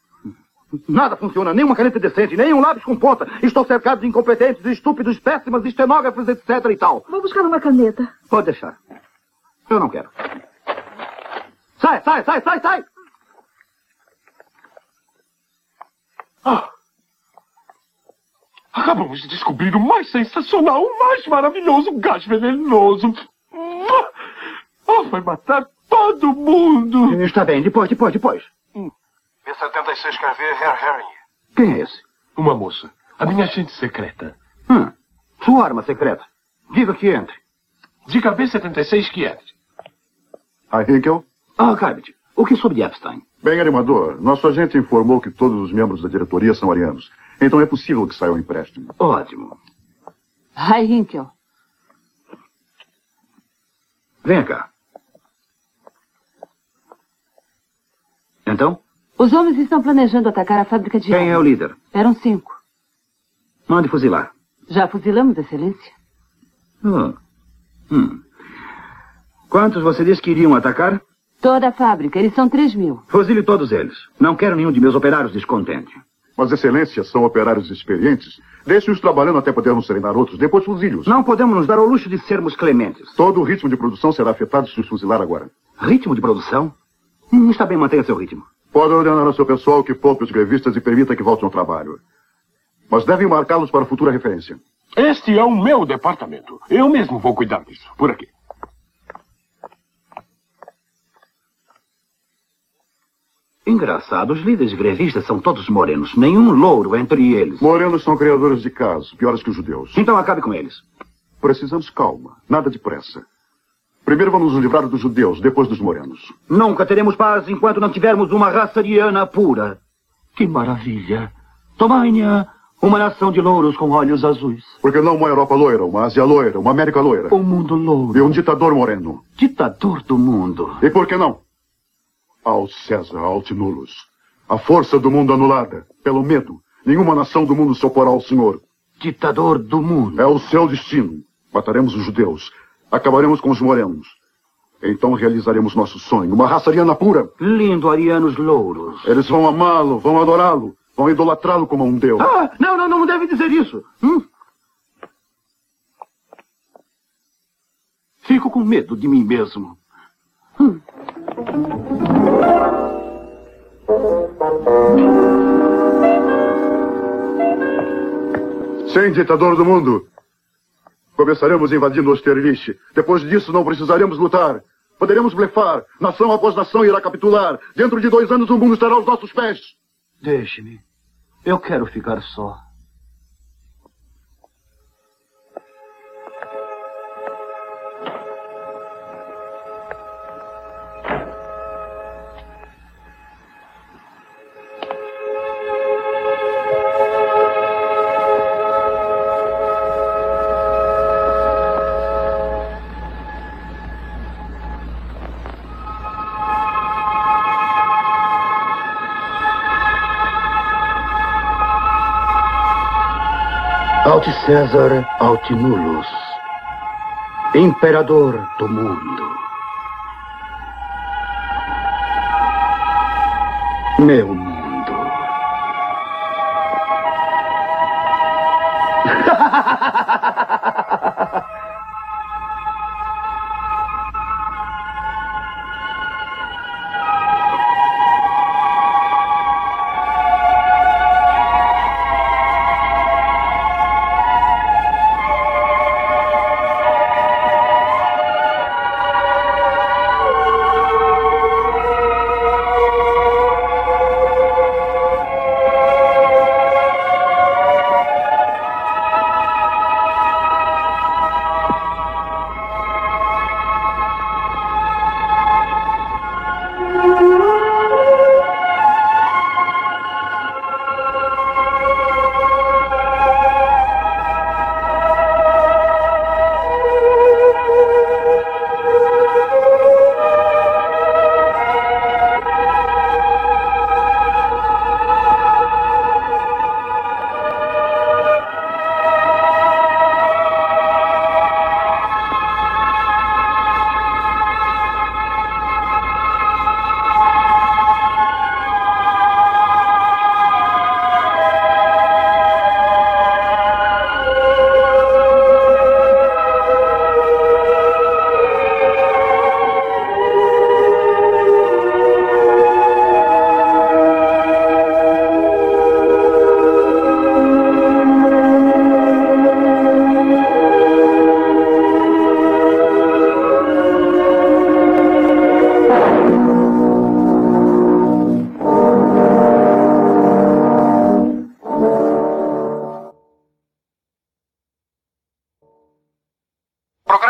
Nada funciona, nem uma caneta decente, nem um lápis com ponta. Estou cercado de incompetentes, estúpidos, péssimas, estenógrafos, etc e tal. Vou buscar uma caneta. Pode deixar. Eu não quero. Sai! Acabamos de descobrir o mais sensacional, o mais maravilhoso gás venenoso. Vai matar todo mundo. Está bem, depois. B-76 quer ver Herr Herring. Quem é esse? Uma moça. A minha agente secreta. Sua arma secreta. Diga que entre. Diga a B-76 que entre. Hinkel? Cabot, o que sobre Epstein? Bem, animador, nosso agente informou que todos os membros da diretoria são arianos. Então é possível que saia um empréstimo. Ótimo. Hinkel. Venha cá. Então? Os homens estão planejando atacar a fábrica de... Quem é o líder? Eram 5. Mande fuzilar. Já fuzilamos, Excelência. Quantos você disse que iriam atacar? Toda a fábrica. Eles são 3.000. Fuzile todos eles. Não quero nenhum de meus operários descontente. Mas, excelência, são operários experientes. Deixe-os trabalhando até podermos treinar outros. Depois fuzile-os. Não podemos nos dar ao luxo de sermos clementes. Todo o ritmo de produção será afetado se os fuzilar agora. Ritmo de produção? Está bem, mantenha seu ritmo. Pode ordenar ao seu pessoal que poupe os grevistas e permita que voltem ao trabalho. Mas devem marcá-los para futura referência. Este é o meu departamento. Eu mesmo vou cuidar disso. Por aqui. Engraçado, os líderes grevistas são todos morenos. Nenhum louro entre eles. Morenos são criadores de caso, piores que os judeus. Então acabe com eles. Precisamos calma, nada de pressa. Primeiro vamos nos livrar dos judeus, depois dos morenos. Nunca teremos paz enquanto não tivermos uma raça ariana pura. Que maravilha. Tomânia, uma nação de louros com olhos azuis. Por que não uma Europa loira, uma Ásia loira, uma América loira? Um mundo louro. E um ditador moreno. Ditador do mundo. E por que não? Ao César, aut nullus. A força do mundo anulada, pelo medo. Nenhuma nação do mundo se oporá ao Senhor. Ditador do mundo. É o seu destino. Mataremos os judeus. Acabaremos com os morenos. Então realizaremos nosso sonho. Uma raça ariana pura. Lindo, arianos louros. Eles vão amá-lo, vão adorá-lo. Vão idolatrá-lo como um deus. Não deve dizer isso. Fico com medo de mim mesmo. Sim, ditador do mundo. Começaremos invadindo Austerlitz. Depois disso, não precisaremos lutar. Poderemos blefar. Nação após nação irá capitular. Dentro de 2 anos, o mundo estará aos nossos pés. Deixe-me. Eu quero ficar só. Aut César, aut nullus, imperador do mundo. Meu mundo.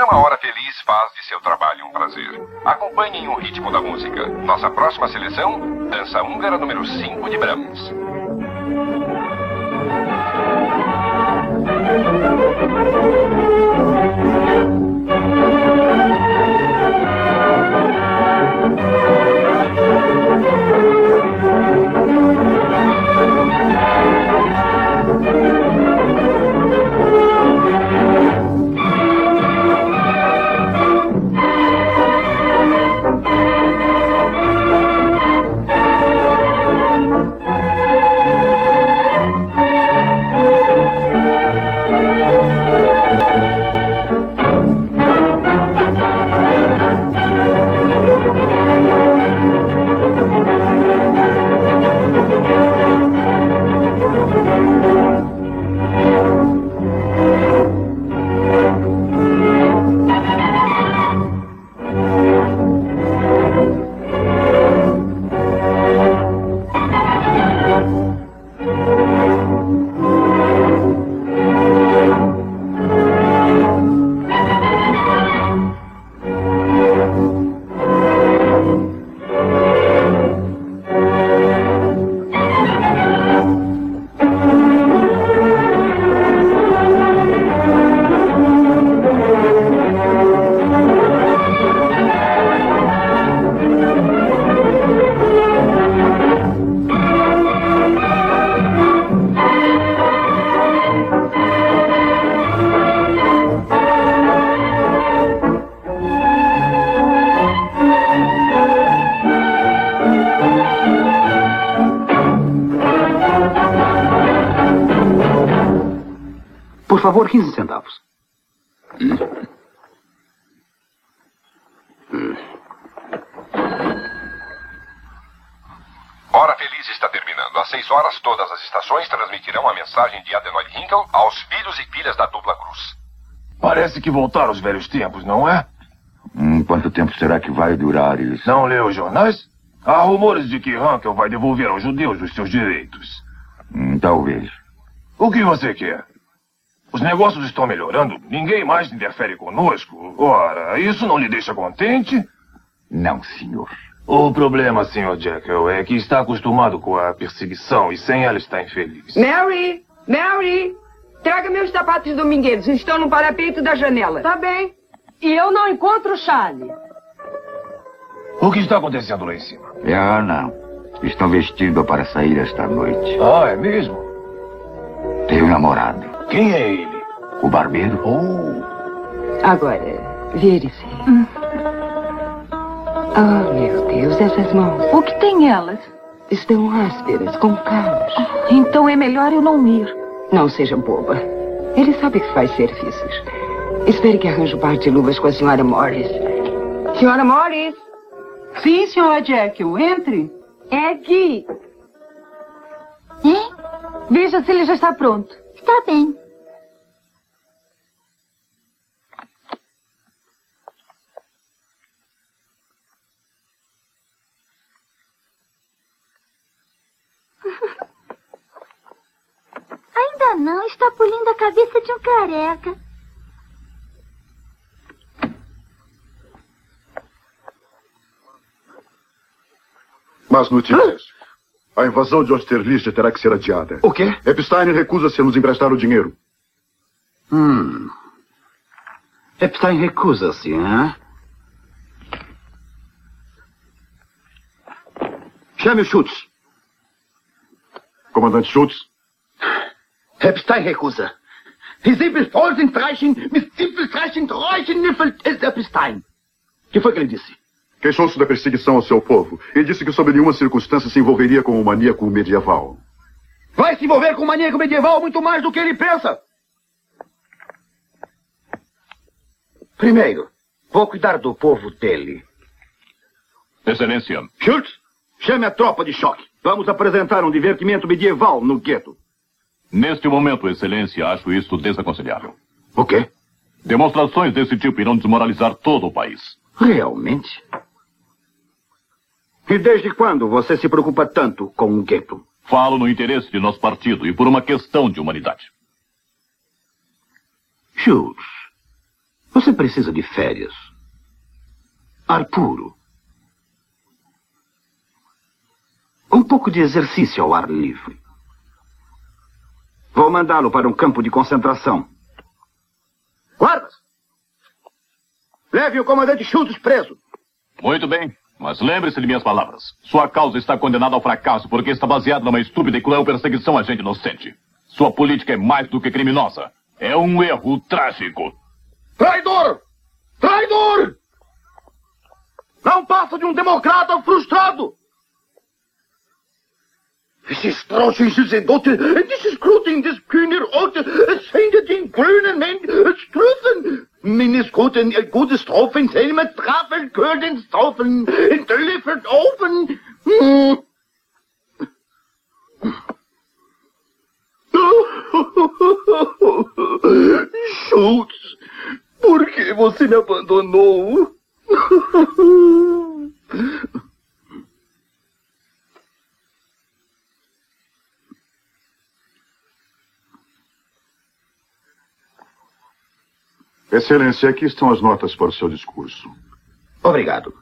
programa Hora Feliz faz de seu trabalho um prazer. Acompanhem o ritmo da música. Nossa próxima seleção, dança húngara número 5 de Brahms. Por favor, 15 centavos. Hora Feliz está terminando. Às 6 horas, todas as estações transmitirão a mensagem de Adenoid Hinkle aos filhos e filhas da dupla cruz. Parece que voltaram os velhos tempos, não é? Quanto tempo será que vai durar isso? Não leu os jornais? Há rumores de que Hinkle vai devolver aos judeus os seus direitos. Talvez. O que você quer? Os negócios estão melhorando. Ninguém mais interfere conosco. Ora, isso não lhe deixa contente? Não, senhor. O problema, Sr. Jekyll, é que está acostumado com a perseguição e sem ela está infeliz. Mary! Mary! Traga meus sapatos domingueiros. Estão no parapeito da janela. Tá bem. E eu não encontro o Charlie. O que está acontecendo lá em cima? Não. Estou vestido para sair esta noite. Ah, é mesmo? Tenho um namorado. Quem é ele? O barbeiro. Agora, vire-se. Oh, meu Deus, essas mãos. O que tem elas? Estão ásperas, com calos. Então é melhor eu não ir. Não seja boba. Ele sabe que faz serviços. Espere que arranje um par de luvas com a senhora Morris. Senhora Morris? Sim, senhora Jekyll. Entre. É aqui. Veja se ele já está pronto. Está bem. Ainda não, está polindo a cabeça de um careca. Más notícias. A invasão de Austerlitz terá que ser adiada. O quê? Epstein recusa-se a nos emprestar o dinheiro. Epstein recusa-se, hein? Chame o Schultz. Comandante Schultz? Epstein recusa. Epstein. O que foi que ele disse? Queixou-se da perseguição ao seu povo e disse que sob nenhuma circunstância se envolveria com um maníaco medieval. Vai se envolver com um maníaco medieval muito mais do que ele pensa. Primeiro, vou cuidar do povo dele. Excelência. Schultz, chame a tropa de choque. Vamos apresentar um divertimento medieval no gueto. Neste momento, Excelência, acho isso desaconselhável. O quê? Demonstrações desse tipo irão desmoralizar todo o país. Realmente? E desde quando você se preocupa tanto com o gueto? Falo no interesse de nosso partido e por uma questão de humanidade. Schultz, Você precisa de férias. Ar puro. Um pouco de exercício ao ar livre. Vou mandá-lo para um campo de concentração. Guardas! Leve o comandante Schultz preso. Muito bem, mas lembre-se de minhas palavras. Sua causa está condenada ao fracasso porque está baseada numa estúpida e cruel perseguição a gente inocente. Sua política é mais do que criminosa. É um erro trágico. Traidor! Traidor! Não passa de um democrata frustrado! Es ist draußen diese Dote, dieses Gluten, des kühner Orte, es findet den grünen Mensch, es trüffen. Meines gutes Tropfen, Helmet, Trafeln, Köldens, Tropfen, in Dölle verdofen. Schultz, por que você me abandonou? Excelência, aqui estão as notas para o seu discurso. Obrigado.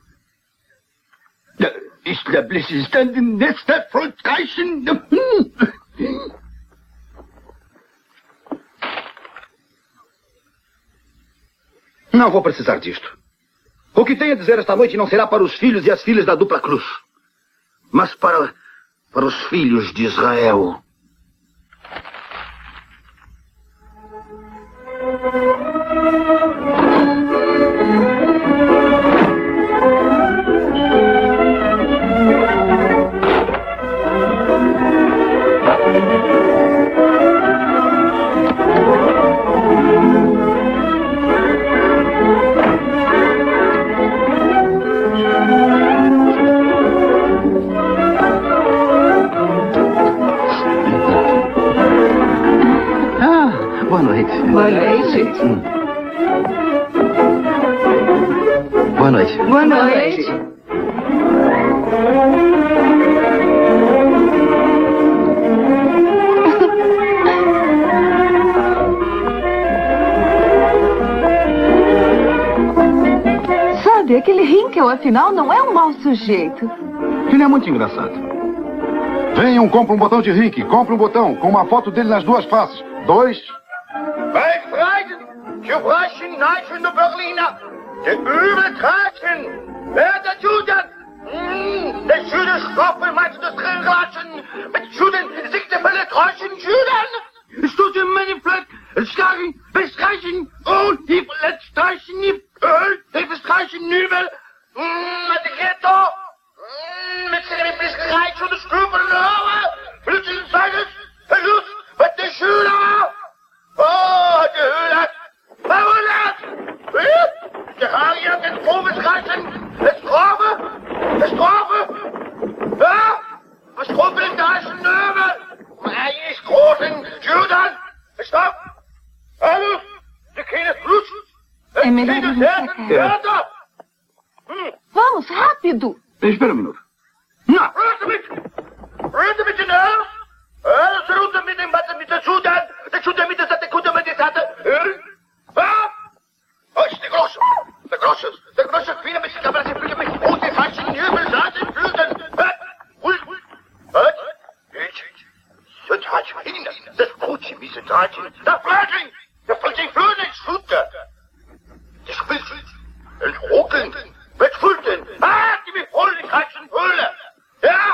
Não vou precisar disto. O que tenho a dizer esta noite não será para os filhos e as filhas da dupla cruz, mas para os filhos de Israel. Boa noite. Boa noite. Boa noite. Boa noite. Sabe, aquele Hinkel, afinal, não é um mau sujeito. Ele é muito engraçado. Venham, compre um botão de Rink. Compre um botão com uma foto dele nas duas faces. 2. Bei Freiden, Gebrüchen, Neichen der Berliner, der Übeltragen, wer der Juden, der Juden Stoffel, meinst des Grillglaschen, mit Juden, sich der Fälle Träuschen, Juden, Studien, Manipulation, Schlagen, Bestreichen, und die Letztreichen, Öl, die Bestreichen, Nübel, mit der Ghetto, mit der Bestreichen und der Stübel, Blüten, Seides, Verlust, mit der Schüler, oh, de Höhler! Verhundert! De Haarjag en Stromesreichen! Het Strofe! Het Strofe! Ja! Het Strofe in de Heißennöbel! Hij is großen Judan! Stop! Alles! De Kinder Blut! É melhor irmos pra casa. Vamos, rápido! Espera um minuto. Na, rührte mit den Herren! Rührte mit dem Wasser mit der Judan! Der Judan mit der Satte, Kunde mit der Satte! Der große Spieler mit der Satte, Flügel mit und die falschen Nübel, Saten, Flügeln! Das Hatschwein, das Putsch, wie sie Dreitchen, der Flötling! Der Flötling, Schulter! Der Spitz, ein Ruckeln, mit Schultern! Die mich voll in Heißen Höhle! Ja!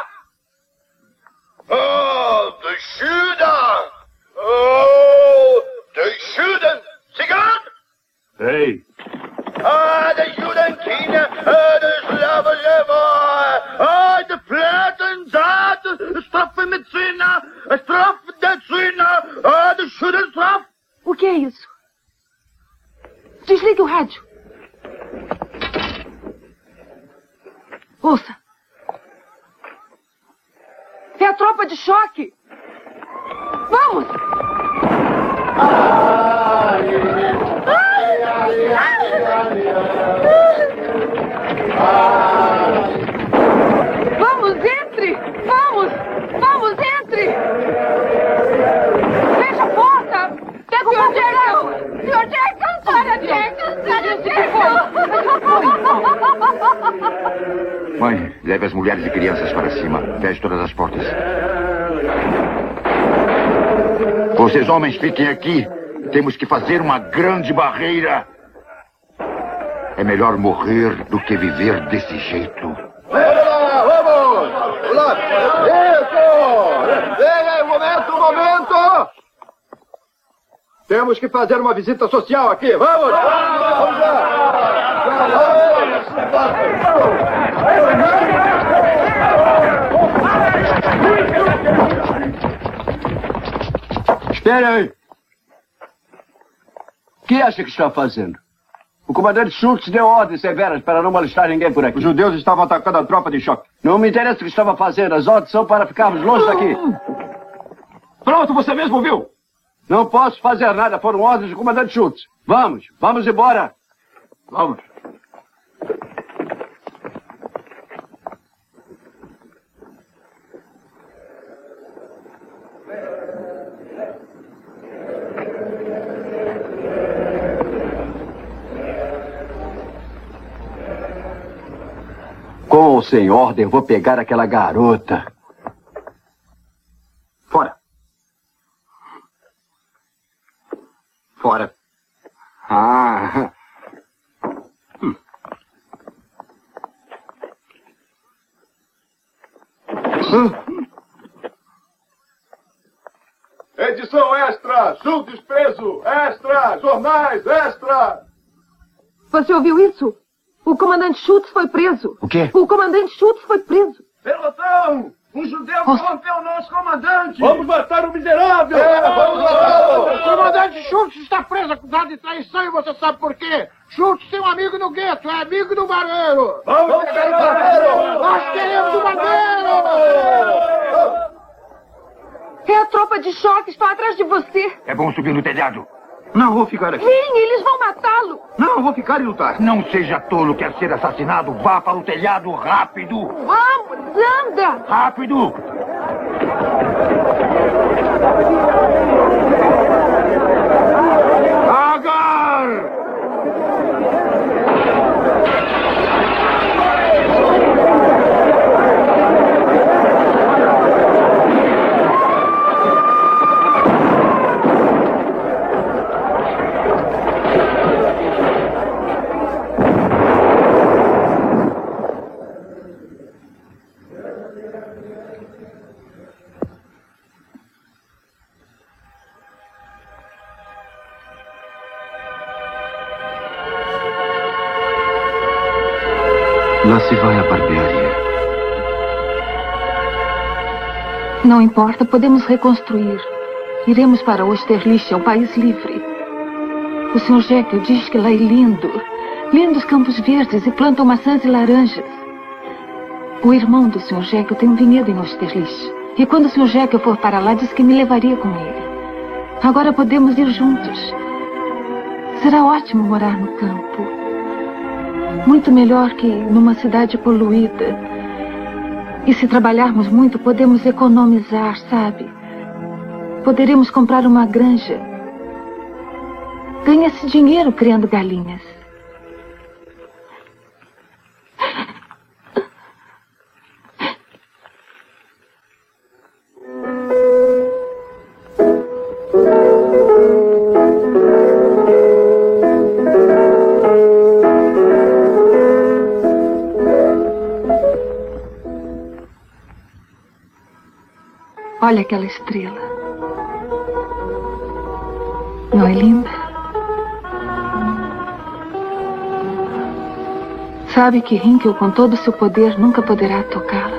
Oh, der Schüler! Oh, der Juden! Zigarren! Hey! Der Judenkine! Der Slavenlever! Der Flätensaat! Strafe mit Zina! Strafe der Zina! Der Judenstraf! O que é isso? Desligue o rádio. Ouça. É a tropa de choque! Vamos! Vamos, entre! Vamos! Vamos, entre! Fecha a porta! Pega o Sr. Jackson! Sr. Jackson, para, Jackson! Mãe, leve as mulheres e crianças para cima. Feche todas as portas. Vocês homens fiquem aqui. Temos que fazer uma grande barreira. É melhor morrer do que viver desse jeito. Vamos! Isso! Ei, momento! Temos que fazer uma visita social aqui. Vamos! Vamos lá! Espere aí. O que acha que está fazendo? O comandante Schultz deu ordens severas para não molestar ninguém por aqui. Os judeus estavam atacando a tropa de choque. Não me interessa o que estava fazendo. As ordens são para ficarmos longe daqui. Pronto, você mesmo viu. Não posso fazer nada. Foram ordens do comandante Schultz. Vamos embora. Vamos. Com ou sem ordem, vou pegar aquela garota. Fora. Fora. Ah. Edição extra! Schultz preso! Extra! Jornais! Extra! Você ouviu isso? O comandante Schultz foi preso. O quê? O comandante Schultz foi preso. Pelotão! Um judeu corrompeu o nosso comandante! Vamos matar o miserável! Vamos matar! O comandante Schultz está preso acusado de traição e você sabe por quê? Schultz tem um amigo no gueto, é amigo do barbeiro! Vamos pegar o barbeiro! Nós queremos o barbeiro! É a tropa de choque, está atrás de você. É bom subir no telhado. Não vou ficar aqui. Vem, eles vão matá-lo. Não, vou ficar e lutar. Não seja tolo, quer ser assassinado. Vá para o telhado rápido. Vamos, anda. Rápido. Agar! Lá se vai a barbearia. Não importa, podemos reconstruir. Iremos para Austerlitz, é um país livre. O Sr. Jekyll diz que lá é lindo. Lindos campos verdes e plantam maçãs e laranjas. O irmão do Sr. Jekyll tem um vinhedo em Austerlitz. E quando o Sr. Jekyll for para lá, disse que me levaria com ele. Agora podemos ir juntos. Será ótimo morar no campo. Muito melhor que numa cidade poluída. E se trabalharmos muito, podemos economizar, sabe? Poderemos comprar uma granja. Ganha-se dinheiro criando galinhas. Olha aquela estrela. Não é linda? Sabe que Hinkel, com todo o seu poder, nunca poderá tocá-la.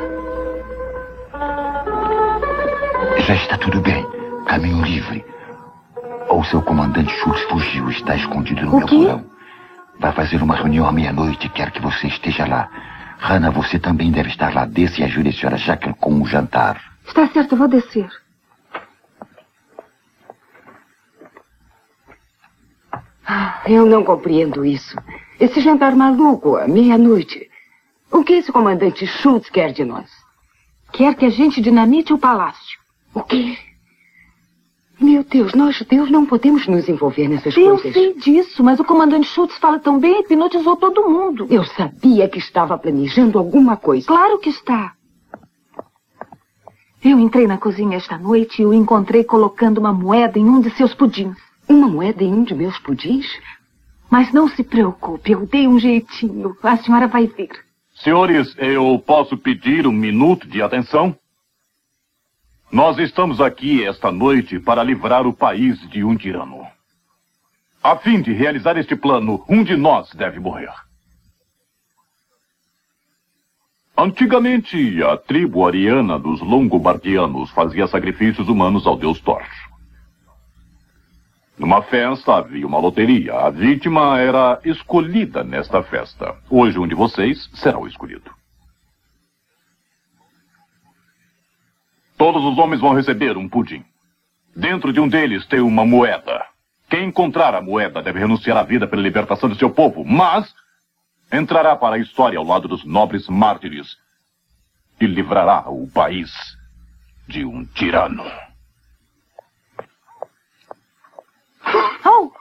Já está tudo bem. Caminho livre. Ou seu comandante Schultz fugiu, está escondido no meu porão. Vai fazer uma reunião à meia-noite, quer que você esteja lá. Hannah, você também deve estar lá. Desça e ajude a senhora Jekyll com o jantar. Está certo, eu vou descer. Eu não compreendo isso. Esse jantar maluco, à meia-noite. O que esse comandante Schultz quer de nós? Quer que a gente dinamite o palácio. O quê? Meu Deus, nós judeus não podemos nos envolver nessas coisas. Eu sei disso, mas o comandante Schultz fala tão bem e hipnotizou todo mundo. Eu sabia que estava planejando alguma coisa. Claro que está. Eu entrei na cozinha esta noite e o encontrei colocando uma moeda em um de seus pudins. Uma moeda em um de meus pudins? Mas não se preocupe, eu dei um jeitinho. A senhora vai ver. Senhores, eu posso pedir 1 minuto de atenção? Nós estamos aqui esta noite para livrar o país de um tirano. A fim de realizar este plano, um de nós deve morrer. Antigamente, a tribo ariana dos longobardianos fazia sacrifícios humanos ao deus Thor. Numa festa havia uma loteria. A vítima era escolhida nesta festa. Hoje um de vocês será o escolhido. Todos os homens vão receber um pudim. Dentro de um deles tem uma moeda. Quem encontrar a moeda deve renunciar à vida pela libertação de seu povo, mas entrará para a história ao lado dos nobres mártires e livrará o país de um tirano. Oh!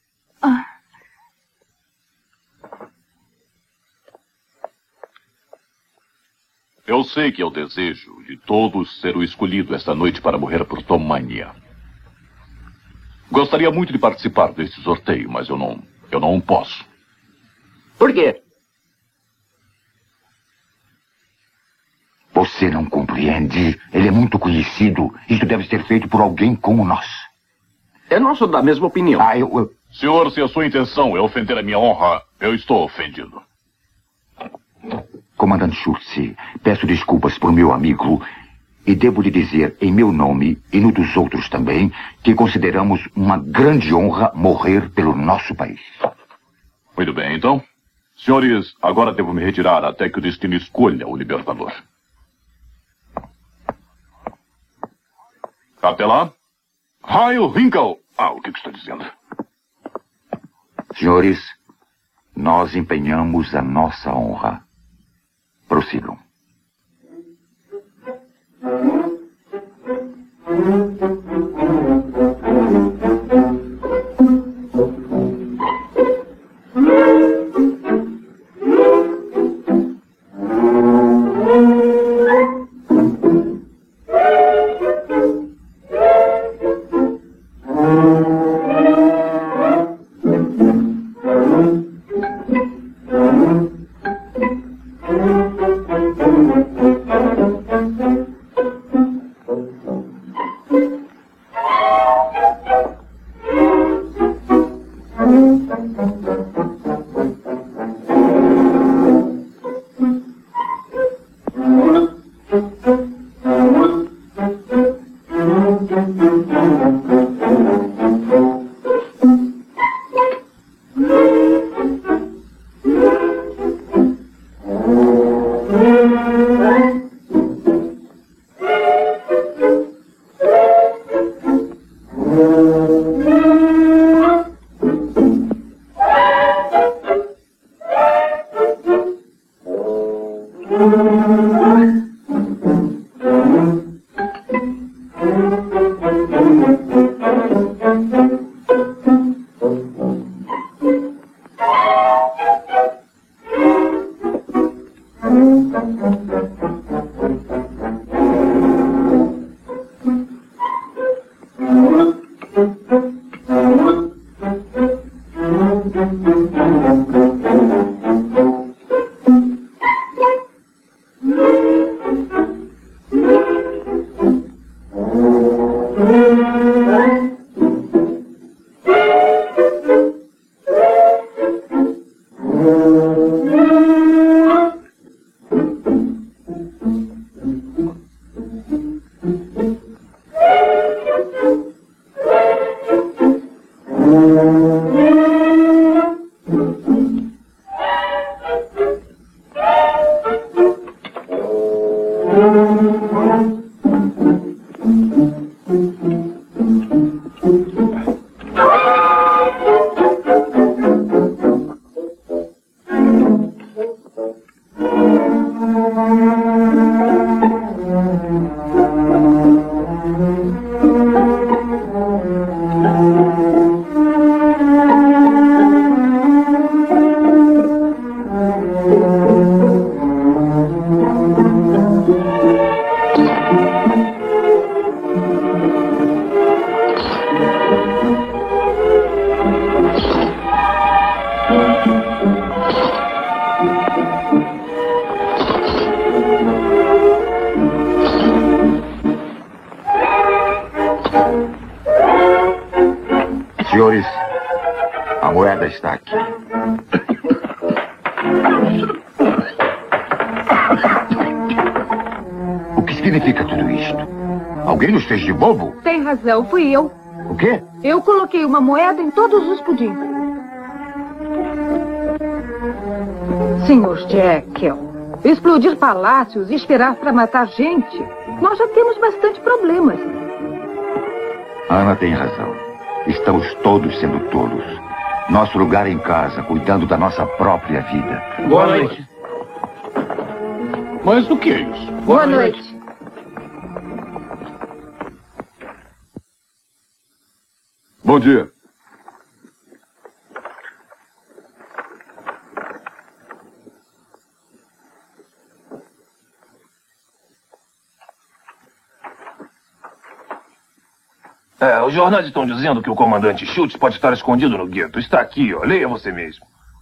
Eu sei que é o desejo de todos ser o escolhido esta noite para morrer por Tomania. Gostaria muito de participar deste sorteio, mas eu não posso. Por quê? Você não compreende? Ele é muito conhecido. Isto deve ser feito por alguém como nós. Eu não sou da mesma opinião. Senhor, se a sua intenção é ofender a minha honra, eu estou ofendido. Comandante Schultz, peço desculpas por meu amigo e devo lhe dizer, em meu nome e no dos outros também, que consideramos uma grande honra morrer pelo nosso país. Muito bem, então. Senhores, agora devo me retirar até que o destino escolha o libertador. Até lá. Heil Hinkel! O que está dizendo? Senhores, nós empenhamos a nossa honra. Prossigam. Senhores, a moeda está aqui. O que significa tudo isto? Alguém nos fez de bobo? Tem razão, fui eu. O quê? Eu coloquei uma moeda em todos os pudins. Senhor Jekyll, explodir palácios e esperar para matar gente, nós já temos bastante problemas. Ana tem razão. Estamos todos sendo tolos. Nosso lugar é em casa, cuidando da nossa própria vida. Boa noite. Mas o que é isso? Boa noite. Bom dia. Os jornais estão dizendo que o comandante Schultz pode estar escondido no gueto. Está aqui, ó. Leia você mesmo.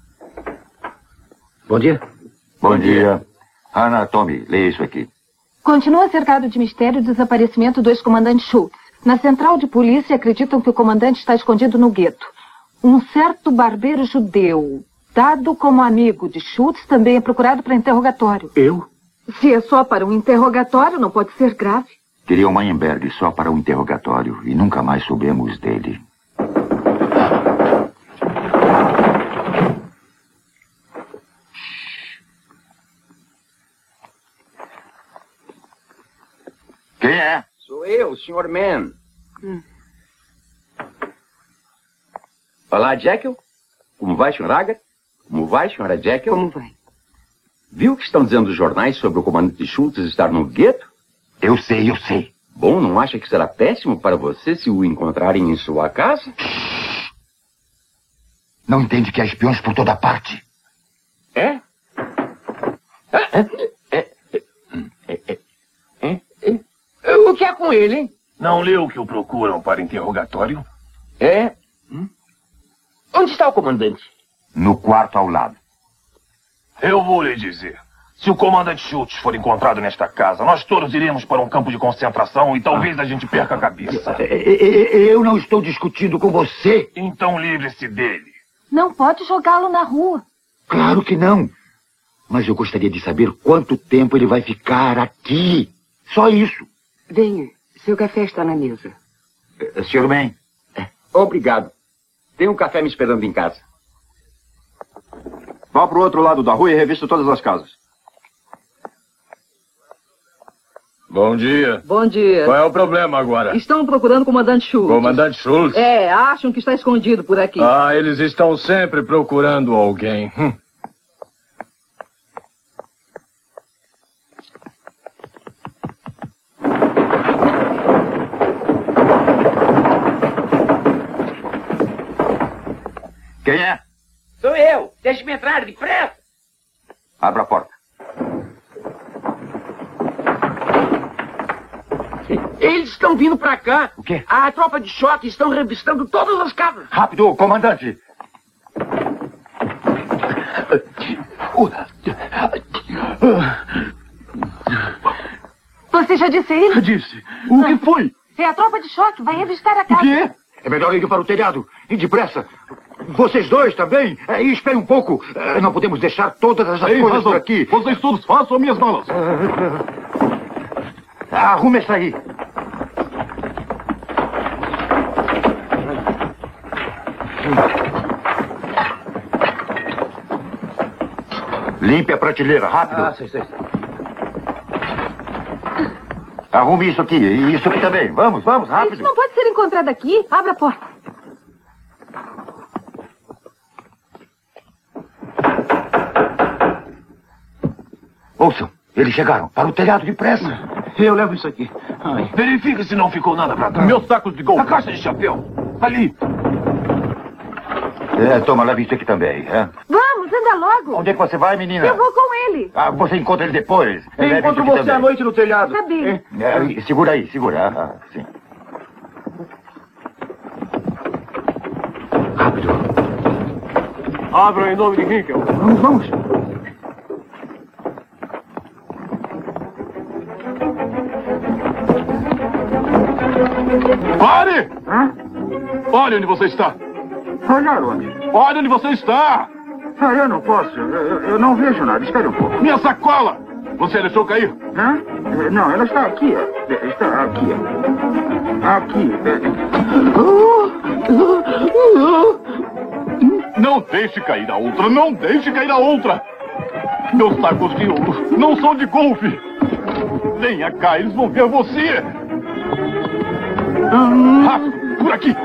Bom dia. Bom dia. Ana, tome, leia isso aqui. Continua cercado de mistério o desaparecimento do ex-comandante Schultz. Na central de polícia acreditam que o comandante está escondido no gueto. Um certo barbeiro judeu, dado como amigo de Schultz, também é procurado para interrogatório. Eu? Se é só para um interrogatório, não pode ser grave. Queria o Meienberg só para um interrogatório e nunca mais soubemos dele. Quem é? Sou eu, Sr. Mann. Olá, Jekyll. Como vai, Sr. Agatha? Como vai, Sra. Jekyll? Como vai? Viu o que estão dizendo os jornais sobre o comandante Schultz estar no gueto? Eu sei, eu sei. Bom, não acha que será péssimo para você se o encontrarem em sua casa? Não entende que há espiões por toda parte? É? O que é com ele, hein? Não leu que o procuram para interrogatório? É? Onde está o comandante? No quarto ao lado. Eu vou lhe dizer. Se o comandante Schultz for encontrado nesta casa, nós todos iremos para um campo de concentração e talvez a gente perca a cabeça. Eu não estou discutindo com você. Então livre-se dele. Não pode jogá-lo na rua. Claro que não. Mas eu gostaria de saber quanto tempo ele vai ficar aqui. Só isso. Venha, seu café está na mesa. Sr. Mann. Obrigado. Tem um café me esperando em casa. Vá para o outro lado da rua e revista todas as casas. Bom dia. Bom dia. Qual é o problema agora? Estão procurando o comandante Schultz. Comandante Schultz? É, acham que está escondido por aqui. Ah, eles estão sempre procurando alguém. Quem é? Sou eu. Deixe-me entrar depressa. Abra a porta. Eles estão vindo pra cá. O quê? A tropa de choque estão revistando todas as casas. Rápido, comandante. Você já disse a ele? Disse. O que foi? É a tropa de choque, vai revistar a casa. O quê? É melhor ir para o telhado. E depressa. Vocês dois também. E esperem um pouco. Não podemos deixar todas essas coisas por aqui. Vocês todos façam minhas malas. Arrume essa aí. Limpe a prateleira, rápido. Sei. Arrume isso aqui e isso aqui também. Vamos, rápido. Isso não pode ser encontrado aqui. Abra a porta. Ouçam, eles chegaram. Para o telhado depressa. Eu levo isso aqui. Verifique se não ficou nada para trás. Meus sacos de golfe. A caixa de chapéu. Ali. Toma, leve isso aqui também. Vamos, anda logo. Onde é que você vai, menina? Eu vou com ele. Você encontra ele depois. Eu encontro você à noite no telhado. Tá bem. Segura aí, segura. Sim. Rápido. Abram em nome de Hinkel. Vamos. Pare! Hã? Olha onde você está. Olhar onde? Olha onde você está. Eu não posso. Eu não vejo nada. Espere um pouco. Minha sacola! Você deixou cair? Hã? Não, ela está aqui. Está aqui. Aqui. Não deixe cair a outra. Não deixe cair a outra. Meus sacos de ouro não são de golfe. Venha cá, eles vão ver você. Rápido, por aqui.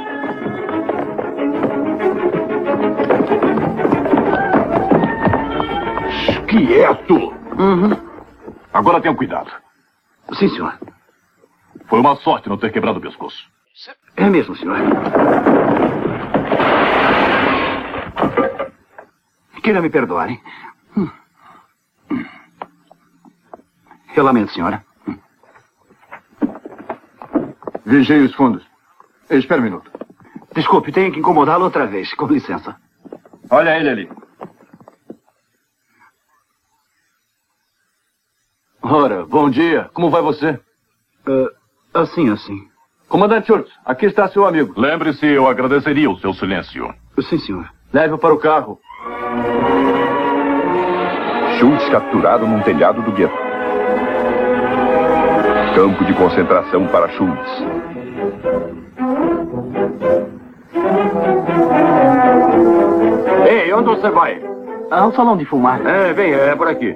Quieto. Agora tenha cuidado. Sim, senhor. Foi uma sorte não ter quebrado o pescoço. É mesmo, senhor. Queira me perdoar, hein? Eu lamento, senhora. Vigie os fundos. Espere um minuto. Desculpe, tenho que incomodá-lo outra vez. Com licença. Olha ele ali. Ora, bom dia. Como vai você? Assim. Comandante Schultz, aqui está seu amigo. Lembre-se, eu agradeceria o seu silêncio. Sim, senhor. Leve-o para o carro. Schultz capturado num telhado do gueto. Campo de concentração para Schultz. Ei, onde você vai? Ao salão de fumar. Vem, é por aqui.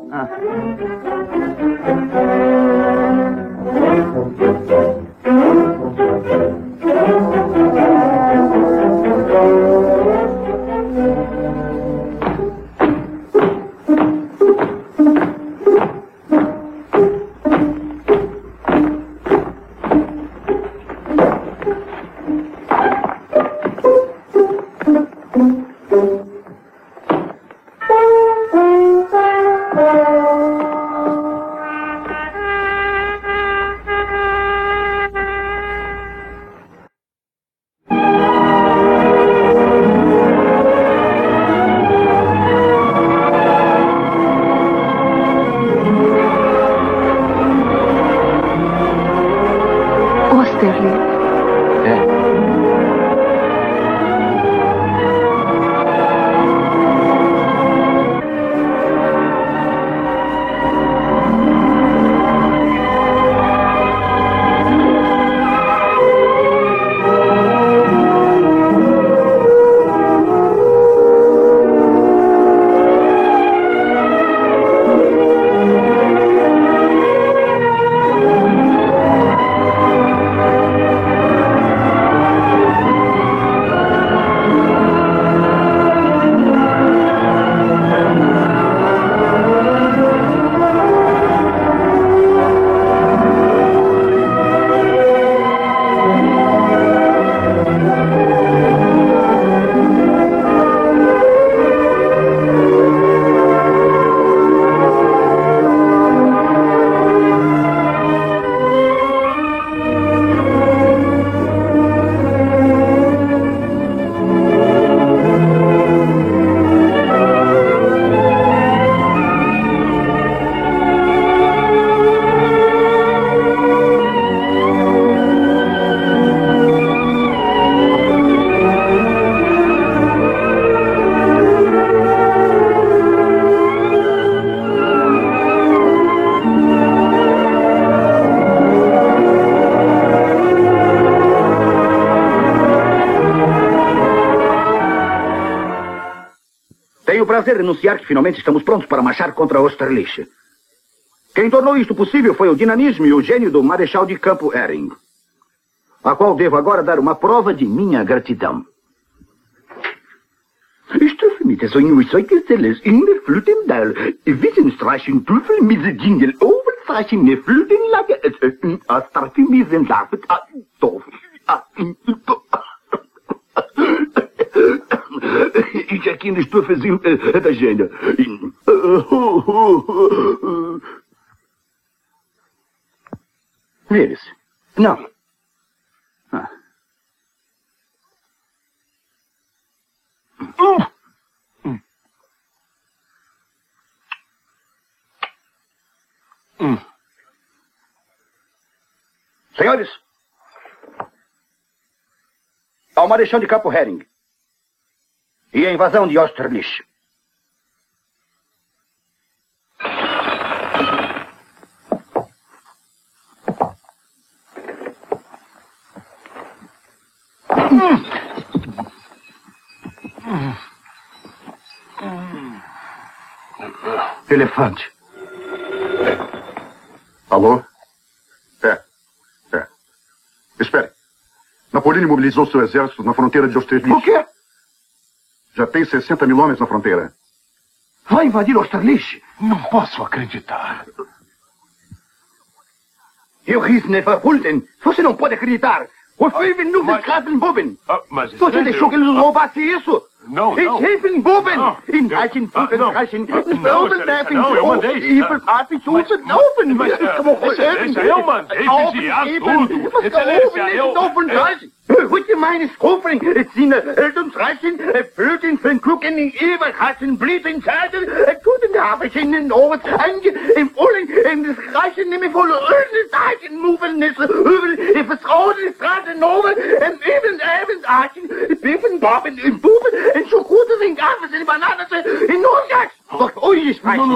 Tenho o prazer de anunciar que finalmente estamos prontos para marchar contra Austerlitz. Quem tornou isto possível foi o dinamismo e o gênio do Marechal de Campo Ehring, a qual devo agora dar uma prova de minha gratidão. Strufmite so inwisoikesteles in der Flutendal, Wissenstreichen Tüffel mit Jingle, Overstreichen ne Flutenlage, Astrafimisen David, doof. Isso aqui na estufazinho da agenda. Vire-se. Não. Senhores, há uma marechal de Campo Hering e a invasão de Austerlitz. Elefante. Alô? Espere. Napoleão mobilizou seu exército na fronteira de Austerlitz. O quê? Já tem 60 mil homens na fronteira. Vai invadir Austerlitz? Não posso acreditar. Eu ris Neverhulden. Você não pode acreditar. O Schwevennuven Straßenbuben. Você deixou que eles nos roubassem isso? Não. In Schwevenbuben. In Eichenfugenreichen. Não, eu mandei. Excelência, eu mandei vigiar tudo. Excelência, eu... Wat je mijn schofering, het zien Eldensreichen, Flöten, Van Klukken, in Eberreichen, Blieten, Zeitel, het Toeten, Haverchen, in Oort, in Volling, in de Reichen, in volle Eldensreichen, Moevennissen, Hübel, in Vertrouwen, Straßen, Noven, en even Archen, Biffen, Babben, in Boeven, en zo goed als in Gavers, in Bananen, in Noordjaks. Doch, oei, is vrij.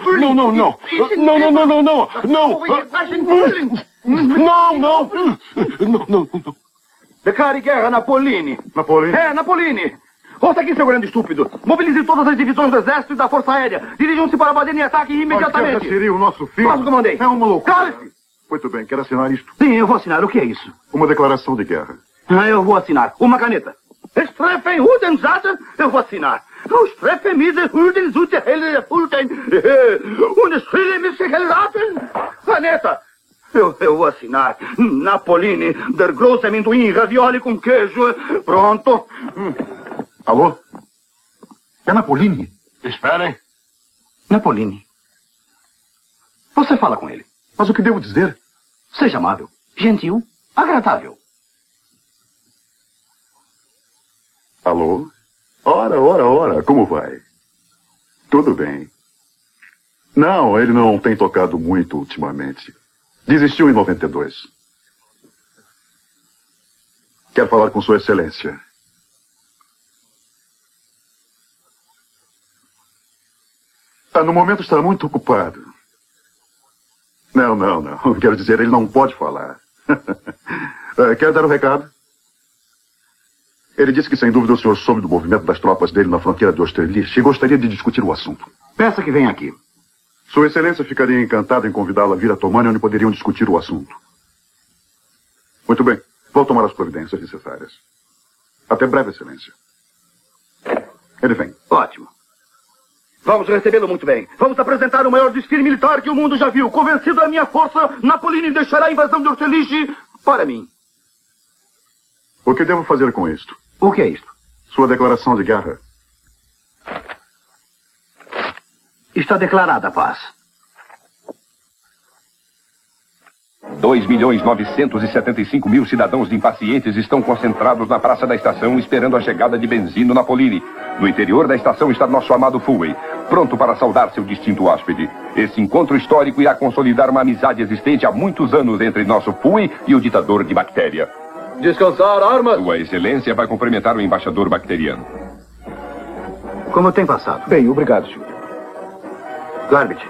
No. Declare guerra, Napolini. Napolini. Ouça aqui, seu grande estúpido. Mobilize todas as divisões do exército e da força aérea. Dirijam-se para Baden e ataquem imediatamente. Mas seria o nosso fim. Mas comandei. É uma loucura. Cale-se. Muito bem, quer assinar isto? Sim, eu vou assinar. O que é isso? Uma declaração de guerra. Eu vou assinar. Uma caneta. Streffen Hudenzaten. Eu vou assinar. Streffen Mise Huden Zute Helle Fulten. Und Schille Misse Hellaten. Caneta. Eu vou assinar. Napolini, der grosse amendoim, ravioli com queijo. Pronto. Alô? É Napolini? Esperem. Napolini. Você fala com ele. Mas o que devo dizer? Seja amável, gentil, agradável. Alô? Ora, como vai? Tudo bem. Não, ele não tem tocado muito ultimamente. Desistiu em 92. Quer falar com Sua Excelência. No momento está muito ocupado. Não. Quero dizer, ele não pode falar. Quer dar um recado? Ele disse que, sem dúvida, o senhor soube do movimento das tropas dele na fronteira de Austerlitz e gostaria de discutir o assunto. Peça que venha aqui. Sua Excelência ficaria encantada em convidá-la a vir a Tomânia, onde poderiam discutir o assunto. Muito bem. Vou tomar as providências necessárias. Até breve, Excelência. Ele vem. Ótimo. Vamos recebê-lo muito bem. Vamos apresentar o maior desfile militar que o mundo já viu. Convencido da minha força, Napolini deixará a invasão de Austerlitz para mim. O que devo fazer com isto? O que é isto? Sua declaração de guerra. Está declarada a paz. 2.975.000 cidadãos impacientes estão concentrados na praça da estação esperando a chegada de Benzino Napolini. No interior da estação está nosso amado Fulwey, pronto para saudar seu distinto hóspede. Esse encontro histórico irá consolidar uma amizade existente há muitos anos entre nosso Fulwey e o ditador de Bactéria. Descansar, armas! Sua Excelência vai cumprimentar o embaixador bacteriano. Como tem passado? Bem, obrigado, senhor. Garbage.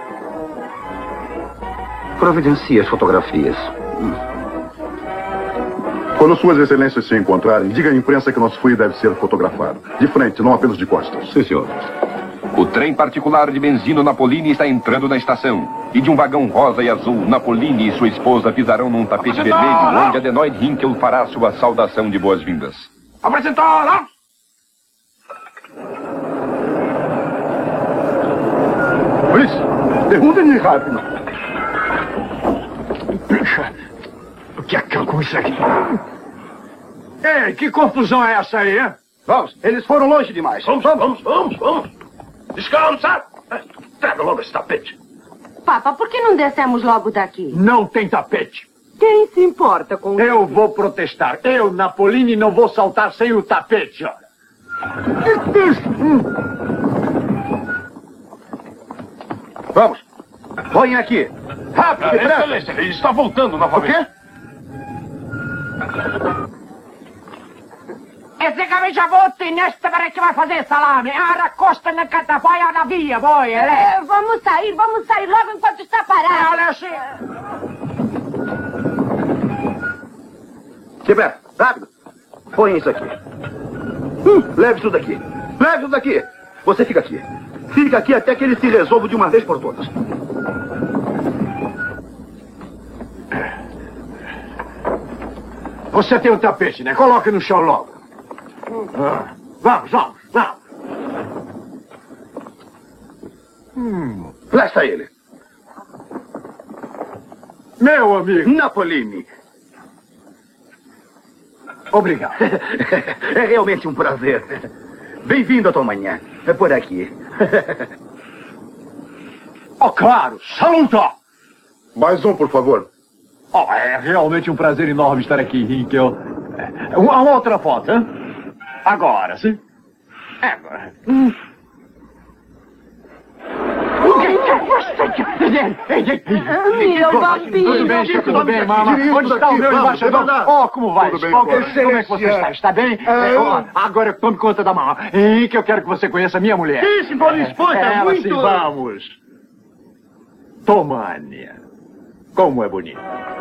Providencie as fotografias. Quando Suas Excelências se encontrarem, diga à imprensa que nosso Fulwey deve ser fotografado. De frente, não apenas de costas. Sim, senhor. O trem particular de Benzino Napolini está entrando na estação. E de um vagão rosa e azul, Napolini e sua esposa pisarão num tapete vermelho, onde Adenoid Hinkel fará sua saudação de boas-vindas. Apresentar! Derrubem-me rápido. Puxa, o que acaba com isso aqui? Ei, que confusão é essa aí, hein? Vamos, eles foram longe demais. Vamos. Descansa! Traga logo esse tapete. Papa, por que não descemos logo daqui? Não tem tapete. Quem se importa com isso? Eu vou protestar. Eu, Napolini, não vou saltar sem o tapete, olha. Vamos. Põem aqui. Rápido, depressa. Excelência, ele está voltando novamente. O quê? Esse camicia-botte nesta para que vai fazer salame. Ara costa na catafaia na via, voi, Vamos sair logo enquanto está parado. Olha assim. Gilberto, rápido. Põe isso aqui. Leve isso daqui. Leve isso daqui. Você fica aqui. Fica aqui até que ele se resolva de uma vez por todas. Você tem um tapete, né? Coloque no chão logo. Vamos. Lá está ele. Meu amigo. Napolini. Obrigado. É realmente um prazer. Bem-vindo à tua manhã. É por aqui. Oh, claro. Saluta! Mais um, por favor. Oh, é realmente um prazer enorme estar aqui, Hinkel. Uma outra foto, hein? Agora, sim? Agora. Meu bambino. Tudo bem, mama? Onde está o meu embaixador? Oh, como vai? Como é que você está? Está bem? Agora tome conta da mama. Que eu quero que você conheça a minha mulher. Isso, Bola Esponja, muito. Sim, vamos. Tomânia. Como é bonito.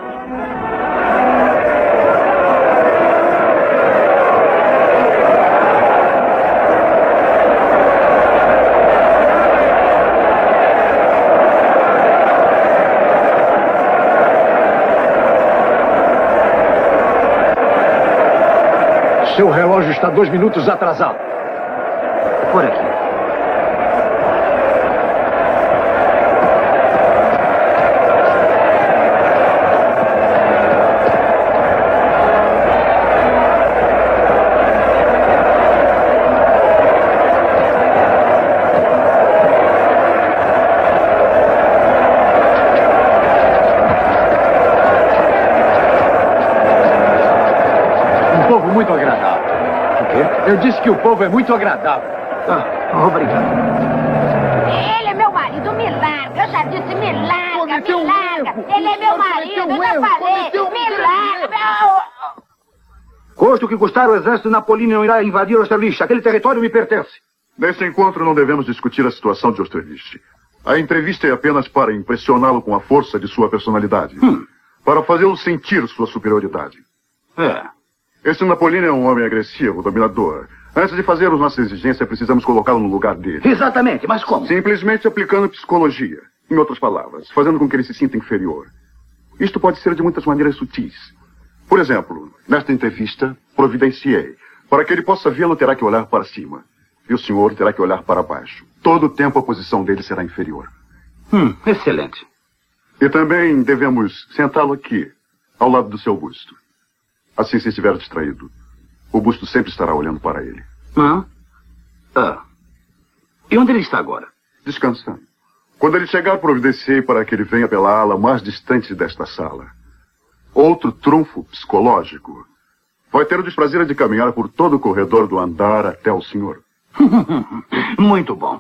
Seu relógio está 2 minutos atrasado. Por aqui. Um povo muito agradável. O quê? Eu disse que o povo é muito agradável. Obrigado. Ele é meu marido, me larga. Eu já disse, me larga, me larga. Ele é meu marido, eu já falei. Me larga. Custe o que custar, o exército napolino não irá invadir Austerlitz. Aquele território me pertence. Nesse encontro não devemos discutir a situação de Austerlitz. A entrevista é apenas para impressioná-lo com a força de sua personalidade. Para fazê-lo sentir sua superioridade. Esse Napolino é um homem agressivo, dominador. Antes de fazermos nossa exigência, precisamos colocá-lo no lugar dele. Exatamente, mas como? Simplesmente aplicando psicologia. Em outras palavras, fazendo com que ele se sinta inferior. Isto pode ser de muitas maneiras sutis. Por exemplo, nesta entrevista, providenciei. Para que ele possa vê-lo, terá que olhar para cima. E o senhor terá que olhar para baixo. Todo o tempo a posição dele será inferior. Excelente. E também devemos sentá-lo aqui, ao lado do seu busto. Assim, se estiver distraído, o busto sempre estará olhando para ele. E onde ele está agora? Descansando. Quando ele chegar, providenciei para que ele venha pela ala mais distante desta sala. Outro trunfo psicológico. Vai ter o desprazer de caminhar por todo o corredor do andar até o senhor. Muito bom.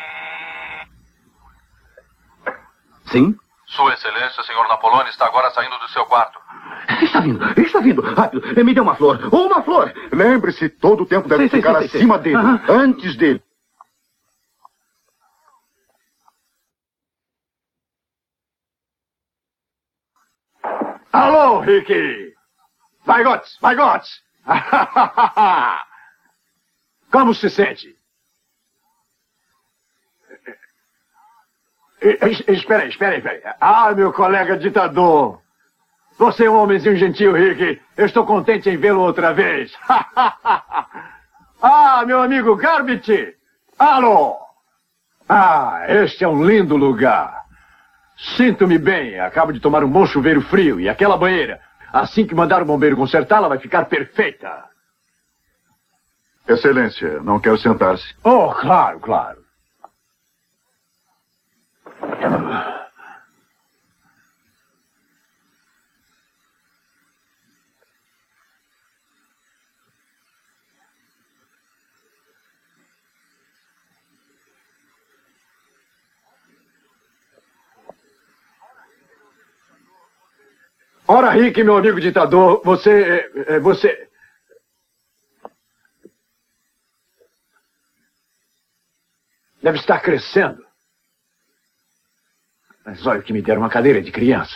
Sim? Sua Excelência, senhor Napoleone, está agora saindo do seu quarto. Está vindo. Rápido. Me dê uma flor. Uma flor. Lembre-se, todo o tempo deve ficar acima dele. Antes dele. Alô, Ricky! Vai, Gottes! Como se sente? Espera aí. Meu colega ditador. Você é um homenzinho gentil, Ricky. Eu estou contente em vê-lo outra vez. Meu amigo Garbit. Alô! Este é um lindo lugar. Sinto-me bem. Acabo de tomar um bom chuveiro frio. E aquela banheira, assim que mandar o bombeiro consertá-la, vai ficar perfeita. Excelência, não quer sentar-se? Oh, claro. Ora, Rick, meu amigo ditador, você... deve estar crescendo. Mas olha que me deram uma cadeira de criança.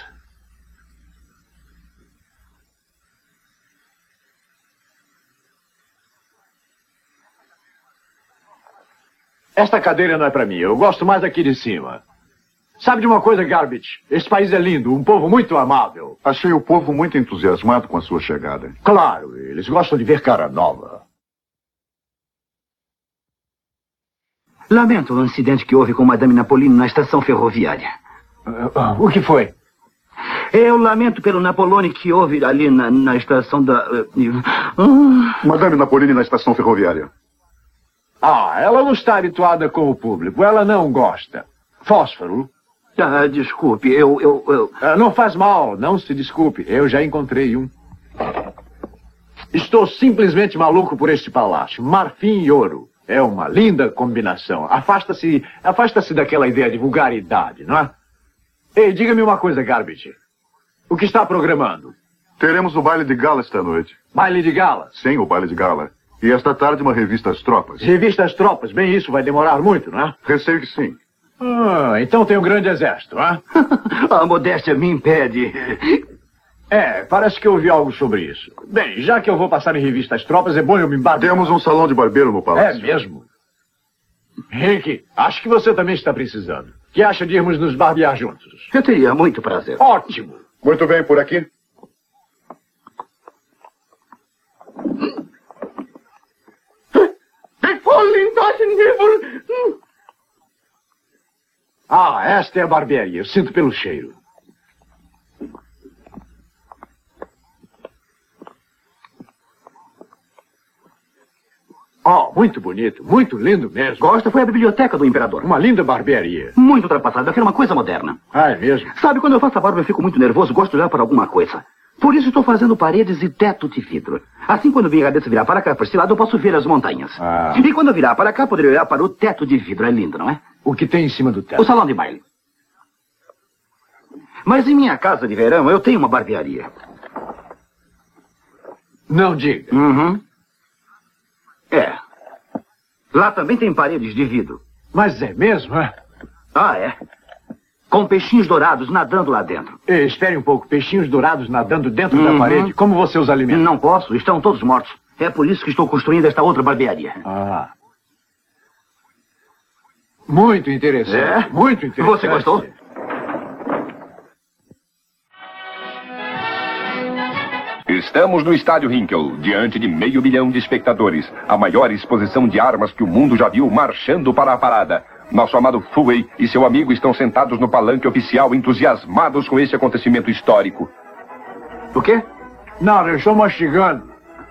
Esta cadeira não é para mim. Eu gosto mais aqui de cima. Sabe de uma coisa, Garbage? Esse país é lindo, um povo muito amável. Achei o povo muito entusiasmado com a sua chegada. Claro, eles gostam de ver cara nova. Lamento o incidente que houve com Madame Napolino na estação ferroviária. O que foi? Eu lamento pelo Napolone que houve ali na estação da... Madame Napolini na estação ferroviária. Ela não está habituada com o público. Ela não gosta. Fósforo? Desculpe, Não faz mal, não se desculpe. Eu já encontrei um. Estou simplesmente maluco por este palácio. Marfim e ouro. É uma linda combinação. Afasta-se daquela ideia de vulgaridade, não é? Ei, diga-me uma coisa, Garbage. O que está programando? Teremos o baile de gala esta noite. Baile de gala? Sim, o baile de gala. E esta tarde uma revista às tropas. Revista às tropas? Bem, isso vai demorar muito, não é? Receio que sim. Então tem um grande exército, não é? A modéstia me impede. Parece que eu ouvi algo sobre isso. Bem, já que eu vou passar em revista às tropas, é bom eu me embarcar. Temos um salão de barbeiro no palácio. É mesmo? Rick, acho que você também está precisando. Que acha de irmos nos barbear juntos? Eu teria muito prazer. Ótimo. Muito bem, por aqui. Esta é a barbearia. Eu sinto pelo cheiro. Muito bonito, muito lindo mesmo. Gosta? Foi a biblioteca do imperador. Uma linda barbearia. Muito ultrapassada, aquela é uma coisa moderna. É mesmo? Sabe, quando eu faço a barba eu fico muito nervoso, gosto de olhar para alguma coisa. Por isso estou fazendo paredes e teto de vidro. Assim, quando minha cabeça virar para cá, para esse lado, eu posso ver as montanhas. E quando eu virar para cá, poderia olhar para o teto de vidro. É lindo, não é? O que tem em cima do teto? O salão de baile. Mas em minha casa de verão, eu tenho uma barbearia. Não diga. Lá também tem paredes de vidro. Mas é mesmo, é? É. Com peixinhos dourados nadando lá dentro. Espere um pouco. Peixinhos dourados nadando dentro da parede? Como você os alimenta? Não posso. Estão todos mortos. É por isso que estou construindo esta outra barbearia. Muito interessante. Muito interessante. Você gostou? Estamos no Estádio Hinkle, diante de 500 mil de espectadores. A maior exposição de armas que o mundo já viu marchando para a parada. Nosso amado Foley e seu amigo estão sentados no palanque oficial, entusiasmados com esse acontecimento histórico. O quê? Não, eu estou mastigando.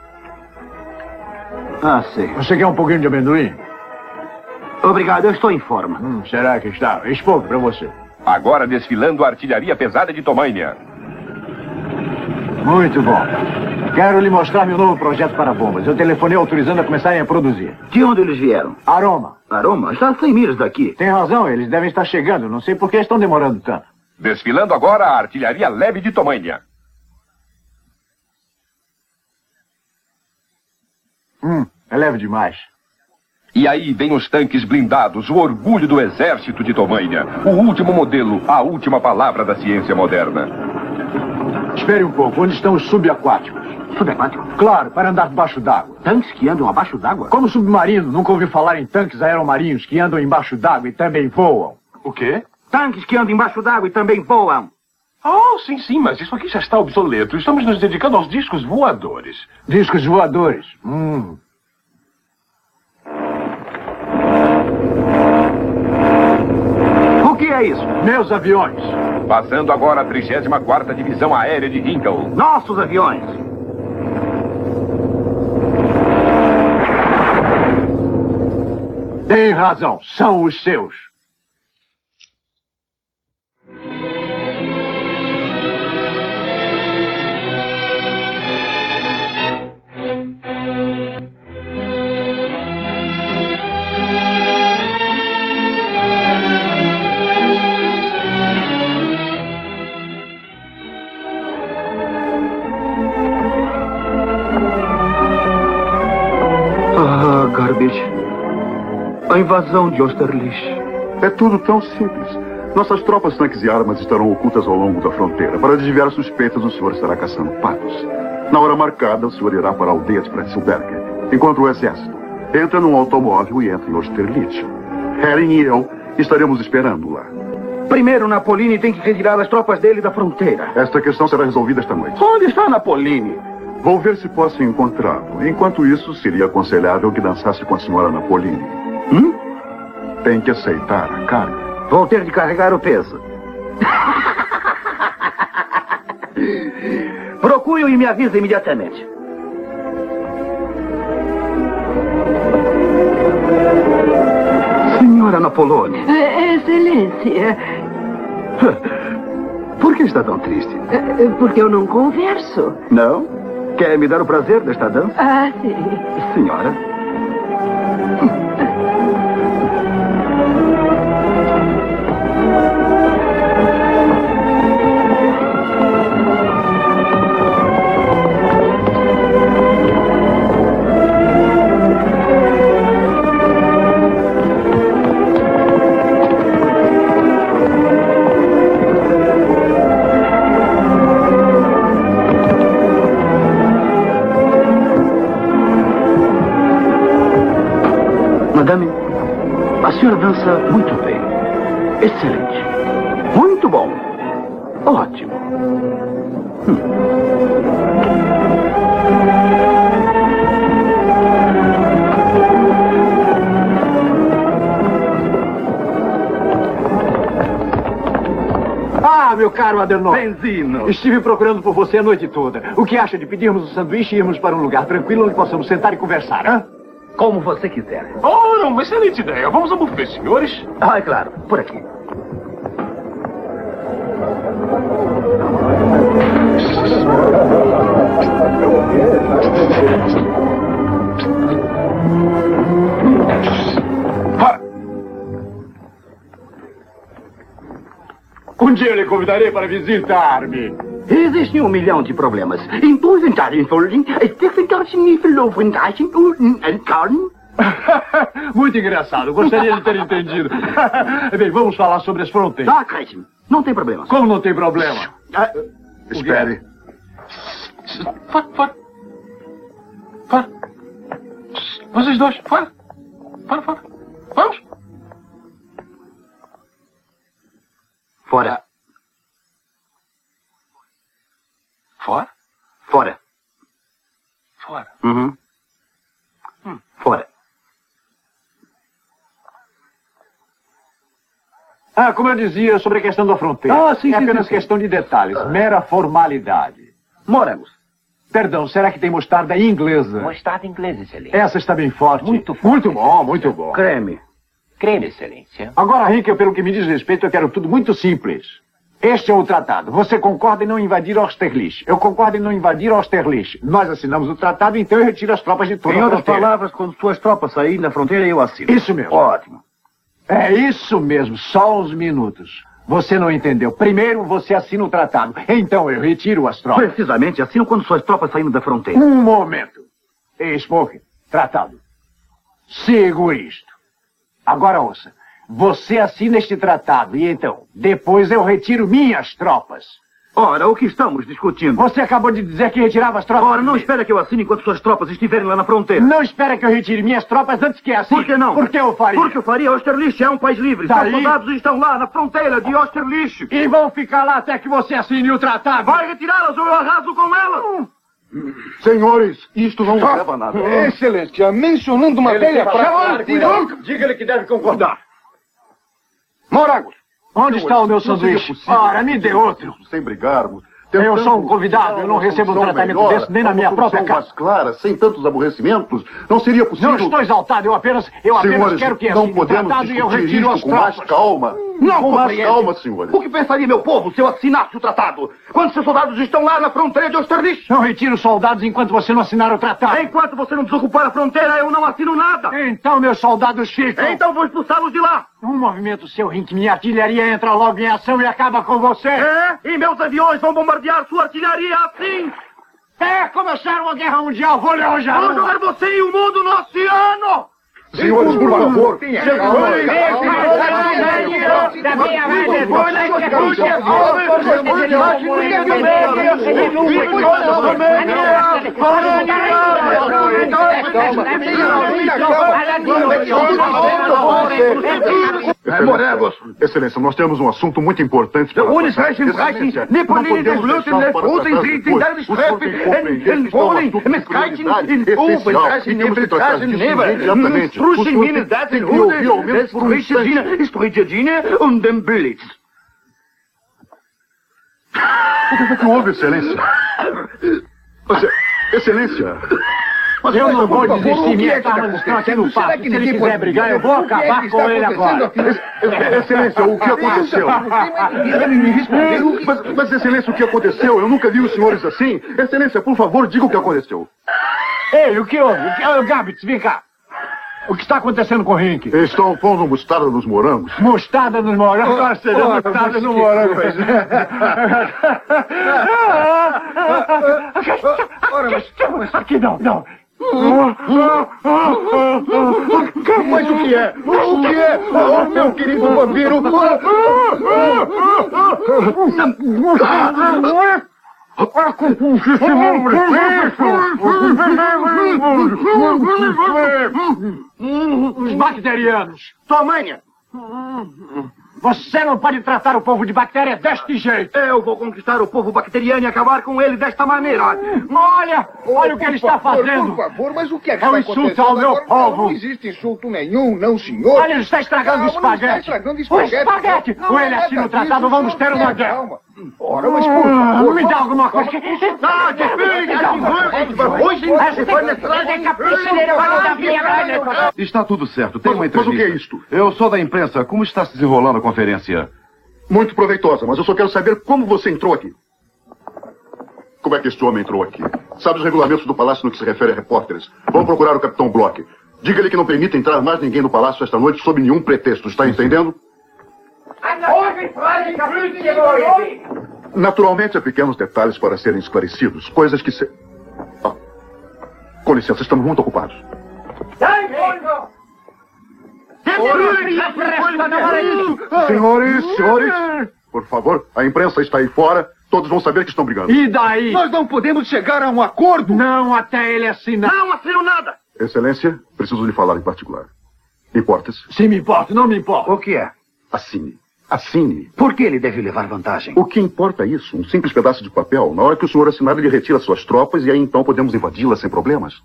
Sei. Você quer um pouquinho de amendoim? Obrigado, eu estou em forma. Será que está? Pouco para você. Agora desfilando a artilharia pesada de Tomânia. Muito bom. Quero lhe mostrar meu novo projeto para bombas. Eu telefonei autorizando a começarem a produzir. De onde eles vieram? Aroma. Aroma? Está a 100 milhas daqui. Tem razão, eles devem estar chegando. Não sei por que estão demorando tanto. Desfilando agora a artilharia leve de Tomânia. É leve demais. E aí vem os tanques blindados, o orgulho do exército de Tomânia. O último modelo, a última palavra da ciência moderna. Espere um pouco. Onde estão os subaquáticos? Subaquáticos? Claro, para andar debaixo d'água. Tanques que andam abaixo d'água? Como submarino. Nunca ouviu falar em tanques aeromarinhos que andam embaixo d'água e também voam. O quê? Tanques que andam embaixo d'água e também voam. Sim, mas isso aqui já está obsoleto. Estamos nos dedicando aos discos voadores. Discos voadores? O que é isso? Meus aviões. Passando agora a 34ª Divisão Aérea de Hinkle. Nossos aviões. Tem razão, são os seus. invasão de Austerlitz? É tudo tão simples. Nossas tropas, tanques e armas estarão ocultas ao longo da fronteira. Para desviar suspeitas, o senhor estará caçando patos. Na hora marcada, o senhor irá para a aldeia de Pretzelberger, enquanto o exército entra num automóvel e entra em Austerlitz. Hering e eu estaremos esperando lá. Primeiro, Napolini tem que retirar as tropas dele da fronteira. Esta questão será resolvida esta noite. Onde está Napolini? Vou ver se posso encontrá-lo. Enquanto isso, seria aconselhável que dançasse com a senhora Napolini. Tem que aceitar a carga. Vou ter de carregar o peso. Procure-o e me avise imediatamente. Senhora Napoloni. Excelência. Por que está tão triste? Porque eu não converso. Não? Quer me dar o prazer desta dança? Ah, sim. Senhora. Madame, a senhora dança muito bem. Excelente. Muito bom. Ótimo. Ah, meu caro Adenor. Benzino. Estive procurando por você a noite toda. O que acha de pedirmos um sanduíche e irmos para um lugar tranquilo onde possamos sentar e conversar, hã? Como você quiser. Ora, uma excelente ideia. Vamos ao buffet, senhores? Ah, é claro. Por aqui. Um dia eu lhe convidarei para visitar-me. Existem 1 milhão de problemas. Muito engraçado. Gostaria de ter entendido. Bem, vamos falar sobre as fronteiras. Ah, Creighton, não tem problema. Como não tem problema? Espere. Para. Vocês dois, para. Vamos. Fora. Fora? Fora. Fora. Uhum. Fora. Ah, como eu dizia sobre a questão da fronteira. Ah, sim, é sim, apenas sim. questão de detalhes, mera formalidade. Morangos. Perdão, será que tem mostarda inglesa? Mostarda inglesa, excelência. Essa está bem forte. Muito forte. Muito bom, muito bom. Creme. Creme, excelência. Agora, Henkel, pelo que me diz respeito, eu quero tudo muito simples. Este é o tratado. Você concorda em não invadir Austerlitz. Eu concordo em não invadir Austerlitz. Nós assinamos o tratado, então eu retiro as tropas de toda Em a outras fronteira. palavras, quando suas tropas saírem da fronteira, eu assino. Isso mesmo. Ótimo. É isso mesmo, só uns minutos. Você não entendeu. Primeiro você assina o tratado, então eu retiro as tropas. Precisamente, assino quando suas tropas saírem da fronteira. Um momento. Ei, Smoke, tratado. Segure isto. Agora ouça. Você assina este tratado e então, depois eu retiro minhas tropas. Ora, o que estamos discutindo? Você acabou de dizer que retirava as tropas. Ora, não espera que eu assine enquanto suas tropas estiverem lá na fronteira. Não espera que eu retire minhas tropas antes que assine. Por que não? Por que eu faria? Porque eu faria. Austerlitz é um país livre. Daí? Seus soldados estão lá na fronteira de Austerlitz. E vão ficar lá até que você assine o tratado. Vai retirá-las ou eu arraso com elas. Senhores, isto não leva a nada. Excelência, mencionando matéria prática. Diga-lhe que deve concordar. Morangos. Onde está o meu sanduíche? Ora, me dê outro. Sem brigarmos. Eu sou um convidado, eu não recebo um tratamento desse nem na minha própria casa. Mais clara, sem tantos aborrecimentos, não seria possível. Não estou exaltado, eu apenas Senhores, quero que não assine o podemos tratado e eu discutir retiro isso as com mais tropas. calma. Não com mais compreende. calma, senhores. O que pensaria meu povo se eu assinasse o tratado? Quando seus soldados estão lá na fronteira de Austerlitz? Não retiro soldados enquanto você não assinar o tratado. Enquanto você não desocupar a fronteira, eu não assino nada. Então meus soldados ficam. Então vou expulsá-los de lá. Um movimento seu, Rink, minha artilharia entra logo em ação e acaba com você. É? E meus aviões vão bombardear sua artilharia assim. Começaram a guerra mundial, vou lhe arranjar. Vou jogar você e o mundo no oceano. Senhores, por favor. Morevos. Excelência, nós temos um assunto muito importante para tratar. O que houve, Excelência? Excelência. Mas eu não vou desistir, minhas armas estão aqui no passo. Se ele quiser brigar, eu vou acabar com ele agora. Excelência, o que aconteceu? Mas, Excelência, o que aconteceu? Eu nunca vi os senhores assim. Excelência, por favor, diga o que aconteceu. Ei, o que houve? Gabitz, vem cá. O que está acontecendo com o Rink? Estão pondo mostarda nos morangos. Mostarda nos morangos? Agora seja mostarda nos morangos. Aqui não. Mas o que é? O que é? Oh, meu querido vampiro! Os bacterianos. Tamanha! Você não pode tratar o povo de bactéria deste jeito. Eu vou conquistar o povo bacteriano e acabar com ele desta maneira. Olha o que ele está fazendo. Por favor, mas o que é que é um está insulto ao meu povo. Não existe insulto nenhum, não, senhor. Olha, ele está estragando o espaguete. O espaguete. Com ele assim no tratado, vamos ter uma guerra. Calma. Ora, mas por favor. Me dá alguma coisa. Está tudo certo, tem uma entrevista. Mas o que é isto? Eu sou da imprensa. Como está se desenrolando a conferência? Muito proveitosa, mas eu só quero saber como você entrou aqui. Como é que este homem entrou aqui? Sabe os regulamentos do palácio no que se refere a repórteres? Vamos procurar o Capitão Bloch. Diga-lhe que não permite entrar mais ninguém no palácio esta noite sob nenhum pretexto. Está entendendo? Naturalmente, há pequenos detalhes para serem esclarecidos. Coisas que se... Com licença, estamos muito ocupados. Senhores, por favor, a imprensa está aí fora. Todos vão saber que estão brigando. E daí? Nós não podemos chegar a um acordo. Não até ele assinar. Não assino nada. Excelência, preciso lhe falar em particular. Importa-se? Sim, me importa, não me importa. O que é? Assine. Assine. Por que ele deve levar vantagem? O que importa é isso? Um simples pedaço de papel. Na hora que o senhor assinar, ele retira suas tropas e aí então podemos invadi-la sem problemas.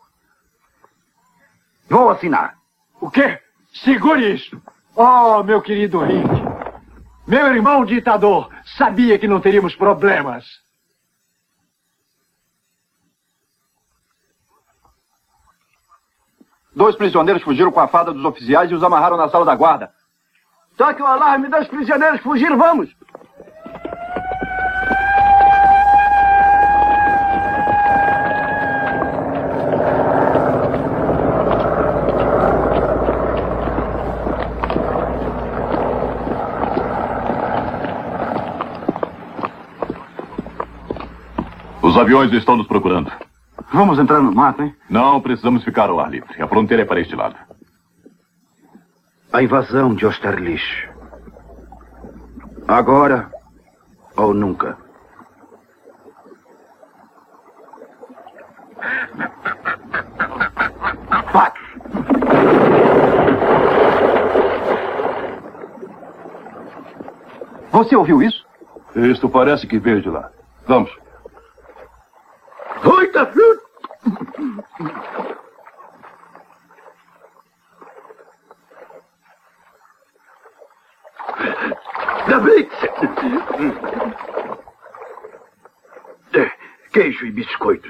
Vou assinar. O quê? Segure isso. Oh, meu querido Rick. Meu irmão ditador sabia que não teríamos problemas. Dois prisioneiros fugiram com a fada dos oficiais e os amarraram na sala da guarda. Toque o alarme, 2 prisioneiros fugiram, vamos! Os aviões estão nos procurando. Vamos entrar no mato, hein? Não, precisamos ficar ao ar livre. A fronteira é para este lado. A invasão de Austerlitz. Agora ou nunca. Vai! Você ouviu isso? Isto parece que veio de lá. Vamos. Oita, Flut! Da Blitz! Queijo e biscoitos.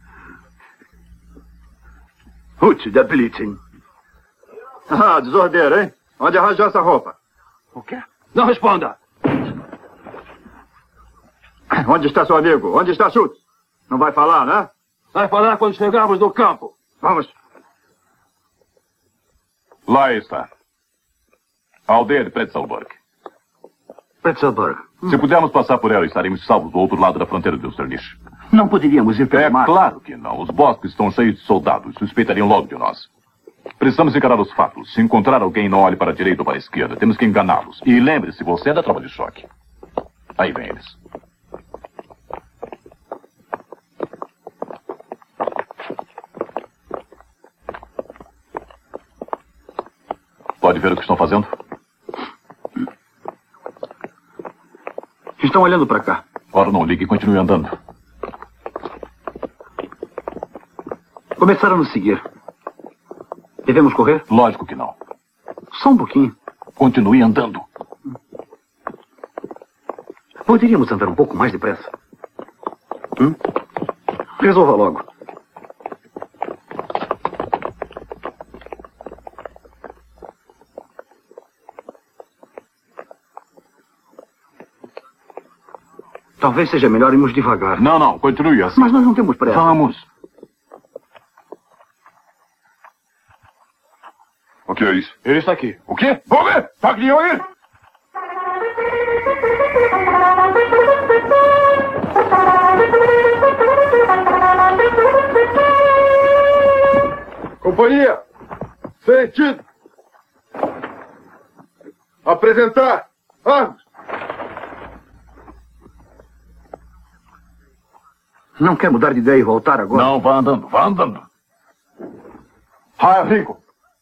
Hutz, da Blitz, hein? Ah, desordeiro, hein? Onde arranjou essa roupa? O quê? Não responda! Onde está seu amigo? Onde está Schultz? Não vai falar, né? Vai falar quando chegarmos no campo. Vamos. Lá está. A aldeia de Pretzelburg. Pretzelburg. Se pudermos passar por ela, estaremos salvos do outro lado da fronteira de Austerlitz. Não poderíamos ir pelo mar? Claro que não. Os bosques estão cheios de soldados. Suspeitariam logo de nós. Precisamos encarar os fatos. Se encontrar alguém, não olhe para a direita ou para a esquerda. Temos que enganá-los. E lembre-se, você é da tropa de choque. Aí vem eles. Pode ver o que estão fazendo? Estão olhando para cá. Ora, não ligue e continue andando. Começaram a nos seguir. Devemos correr? Lógico que não. Só um pouquinho. Continue andando. Poderíamos andar um pouco mais depressa. Resolva logo. Talvez seja melhor irmos devagar. Não, não. Continue assim. Mas nós não temos pressa. Vamos. O que é isso? Ele está aqui. O quê? Vamos ver! Pagninho aí! Companhia! Sentido! Apresentar! Armas! Não quer mudar de ideia e voltar agora? Não, vá andando, vá andando. Raia Rico!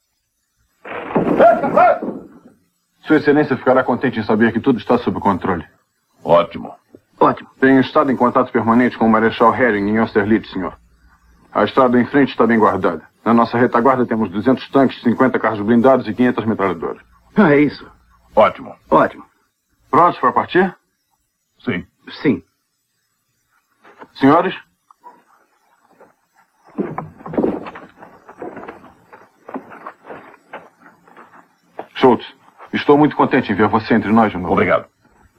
Sua Excelência ficará contente em saber que tudo está sob controle. Ótimo. Ótimo. Tenho estado em contato permanente com o Marechal Herring em Austerlitz, senhor. A estrada em frente está bem guardada. Na nossa retaguarda temos 200 tanques, 50 carros blindados e 500 metralhadoras. É isso. Ótimo. Ótimo. Prontos para partir? Sim. Sim. Senhores? Schultz, estou muito contente em ver você entre nós de novo. Obrigado.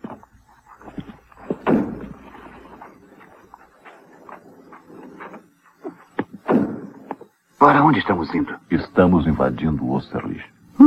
Para onde estamos indo? Estamos invadindo Austerlitz.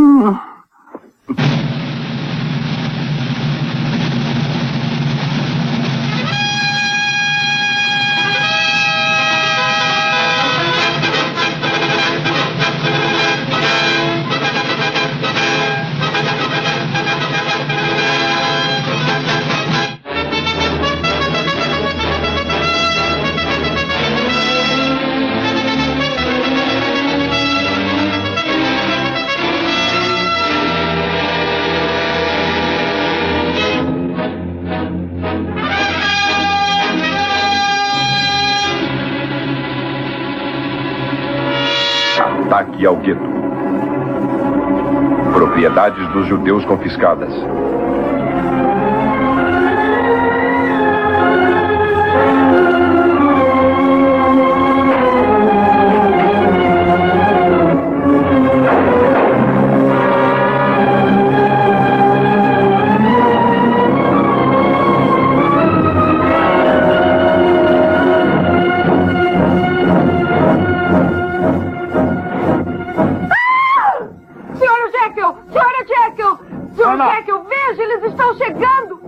Ataque ao gueto. Propriedades dos judeus confiscadas. Jekyll, veja, eles estão chegando!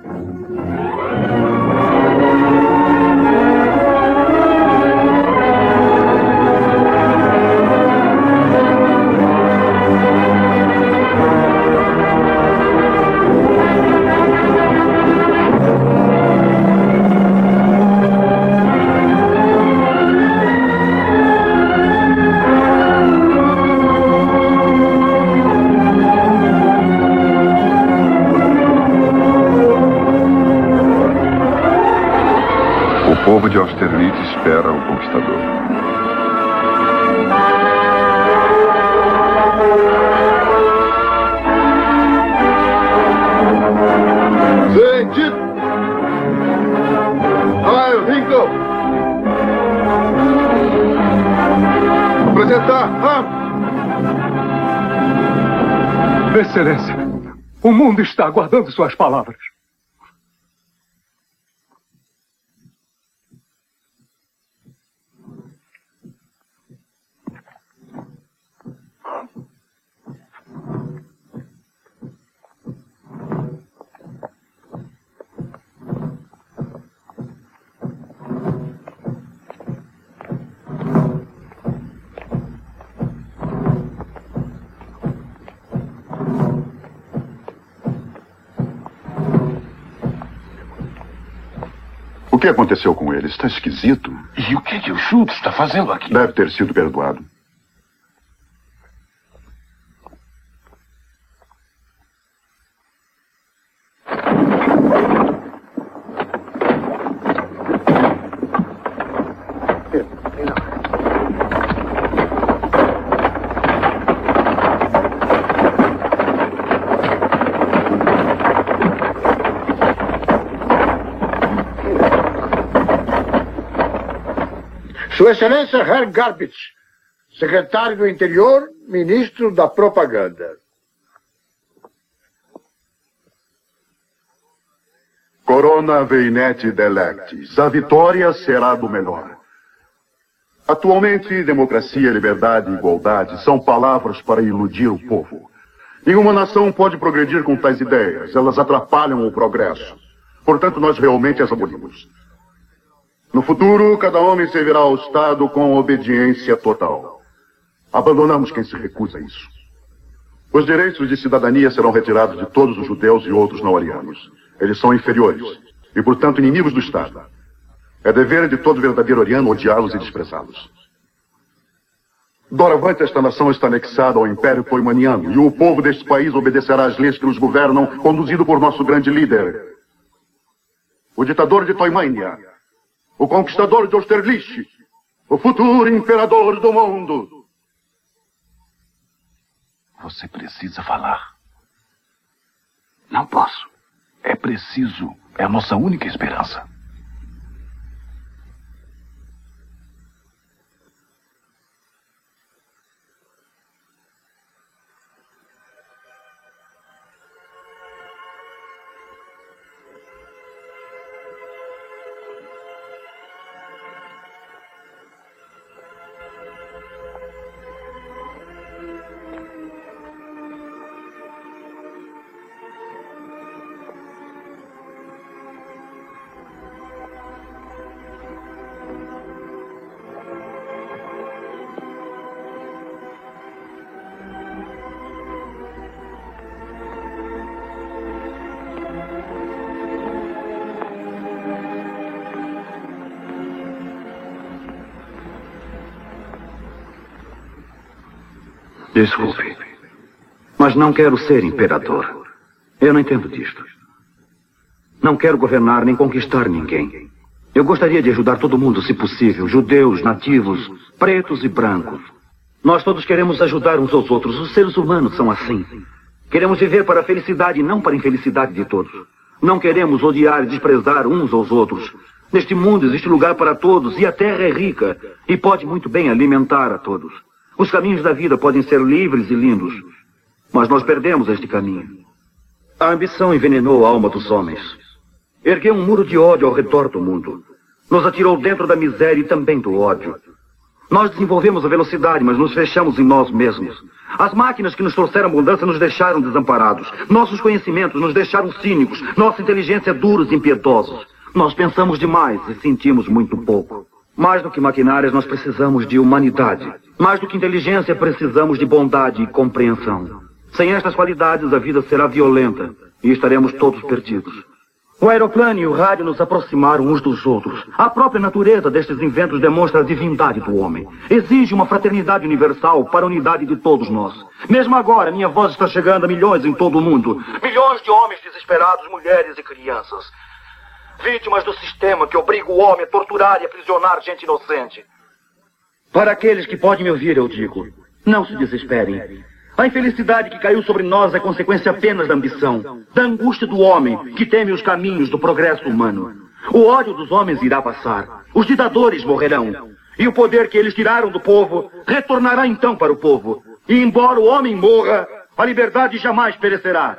O povo de Austerlitz espera o conquistador. Sentido! Raio Rico! Apresentar! Excelência, o mundo está aguardando suas palavras. O que aconteceu com ele? Está esquisito. E o que o Schultz está fazendo aqui? Deve ter sido perdoado. Sua Excelência Herr Garbitz, secretário do Interior, ministro da Propaganda. Corona veinet delectis. A vitória será do melhor. Atualmente, democracia, liberdade e igualdade são palavras para iludir o povo. Nenhuma nação pode progredir com tais ideias. Elas atrapalham o progresso. Portanto, nós realmente as abolimos. No futuro, cada homem servirá ao Estado com obediência total. Abandonamos quem se recusa a isso. Os direitos de cidadania serão retirados de todos os judeus e outros não-arianos. Eles são inferiores e, portanto, inimigos do Estado. É dever de todo verdadeiro ariano odiá-los e desprezá-los. Doravante, esta nação está anexada ao Império Poimaniano e o povo deste país obedecerá às leis que nos governam, conduzido por nosso grande líder, o ditador de Toimania, o conquistador de Austerlitz, o futuro imperador do mundo. Você precisa falar. Não posso. É preciso. É a nossa única esperança. Desculpe, mas não quero ser imperador. Eu não entendo disto. Não quero governar nem conquistar ninguém. Eu gostaria de ajudar todo mundo, se possível. Judeus, nativos, pretos e brancos. Nós todos queremos ajudar uns aos outros. Os seres humanos são assim. Queremos viver para a felicidade e não para a infelicidade de todos. Não queremos odiar e desprezar uns aos outros. Neste mundo existe lugar para todos e a terra é rica e pode muito bem alimentar a todos. Os caminhos da vida podem ser livres e lindos, mas nós perdemos este caminho. A ambição envenenou a alma dos homens. Ergueu um muro de ódio ao redor do mundo. Nos atirou dentro da miséria e também do ódio. Nós desenvolvemos a velocidade, mas nos fechamos em nós mesmos. As máquinas que nos trouxeram abundância nos deixaram desamparados. Nossos conhecimentos nos deixaram cínicos. Nossa inteligência duros e impiedosos. Nós pensamos demais e sentimos muito pouco. Mais do que maquinárias, nós precisamos de humanidade. Mais do que inteligência, precisamos de bondade e compreensão. Sem estas qualidades, a vida será violenta e estaremos todos perdidos. O aeroplano e o rádio nos aproximaram uns dos outros. A própria natureza destes inventos demonstra a divindade do homem. Exige uma fraternidade universal para a unidade de todos nós. Mesmo agora, minha voz está chegando a milhões em todo o mundo. Milhões de homens desesperados, mulheres e crianças. Vítimas do sistema que obriga o homem a torturar e aprisionar gente inocente. Para aqueles que podem me ouvir, eu digo, não se desesperem. A infelicidade que caiu sobre nós é consequência apenas da ambição, da angústia do homem que teme os caminhos do progresso humano. O ódio dos homens irá passar. Os ditadores morrerão. E o poder que eles tiraram do povo retornará então para o povo. E embora o homem morra, a liberdade jamais perecerá.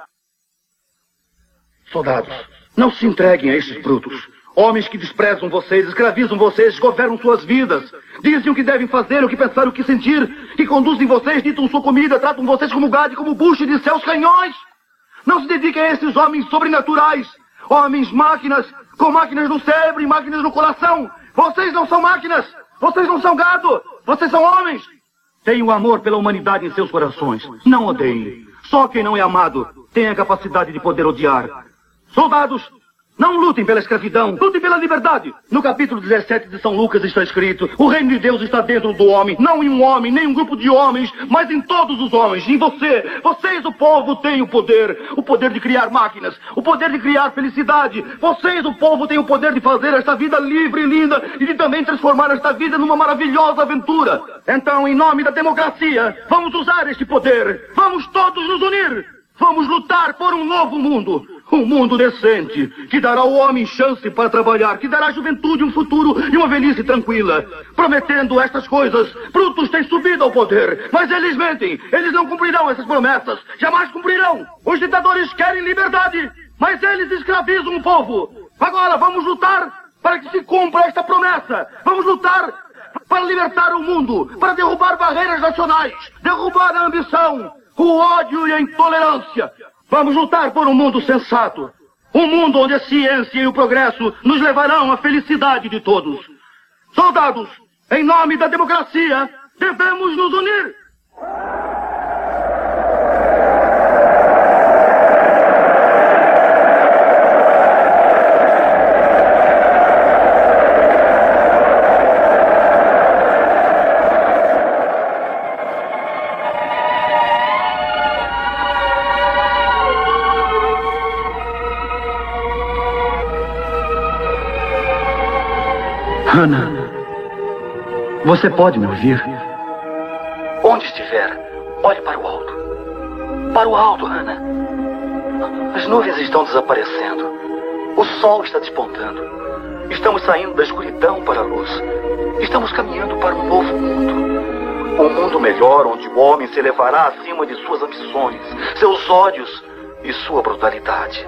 Soldados, não se entreguem a esses brutos. Homens que desprezam vocês, escravizam vocês, governam suas vidas. Dizem o que devem fazer, o que pensar, o que sentir. Que conduzem vocês, ditam sua comida, tratam vocês como gado, como bucho de seus canhões. Não se dediquem a esses homens sobrenaturais. Homens máquinas, com máquinas no cérebro e máquinas no coração. Vocês não são máquinas. Vocês não são gado. Vocês são homens. Tenham amor pela humanidade em seus corações. Não odeiem. Só quem não é amado tem a capacidade de poder odiar. Soldados, Não lutem pela escravidão, lutem pela liberdade. No capítulo 17 de São Lucas está escrito: o reino de Deus está dentro do homem, não em um homem, nem um grupo de homens, mas em todos os homens, em você. Vocês, o povo, têm o poder de criar máquinas, o poder de criar felicidade. Vocês, o povo, têm o poder de fazer esta vida livre e linda e de também transformar esta vida numa maravilhosa aventura. Então, em nome da democracia, vamos usar este poder. Vamos todos nos unir. Vamos lutar por um novo mundo. Um mundo decente, que dará ao homem chance para trabalhar, que dará à juventude um futuro e uma velhice tranquila. Prometendo estas coisas, Brutus tem subido ao poder, mas eles mentem. Eles não cumprirão essas promessas. Jamais cumprirão. Os ditadores querem liberdade, mas eles escravizam o povo. Agora vamos lutar para que se cumpra esta promessa. Vamos lutar para libertar o mundo, para derrubar barreiras nacionais, derrubar a ambição, o ódio e a intolerância. Vamos lutar por um mundo sensato. Um mundo onde a ciência e o progresso nos levarão à felicidade de todos. Soldados, em nome da democracia, devemos nos unir. Hannah, você pode me ouvir? Onde estiver, olhe para o alto. Para o alto, Hannah. As nuvens estão desaparecendo. O sol está despontando. Estamos saindo da escuridão para a luz. Estamos caminhando para um novo mundo. Um mundo melhor, onde o homem se elevará acima de suas ambições, seus ódios e sua brutalidade.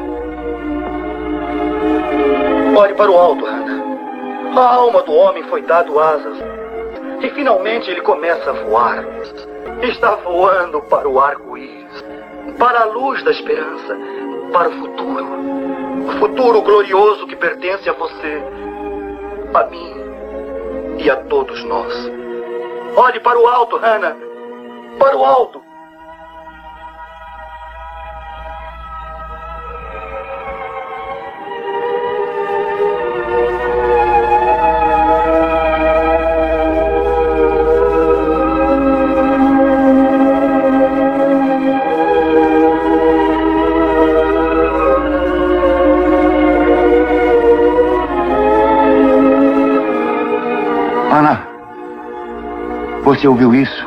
Olhe para o alto, Hannah. A alma do homem foi dado asas. E finalmente ele começa a voar. Está voando para o arco-íris, para a luz da esperança, para o futuro. O futuro glorioso que pertence a você, a mim e a todos nós. Olhe para o alto, Hannah. Para o alto. Você ouviu isso?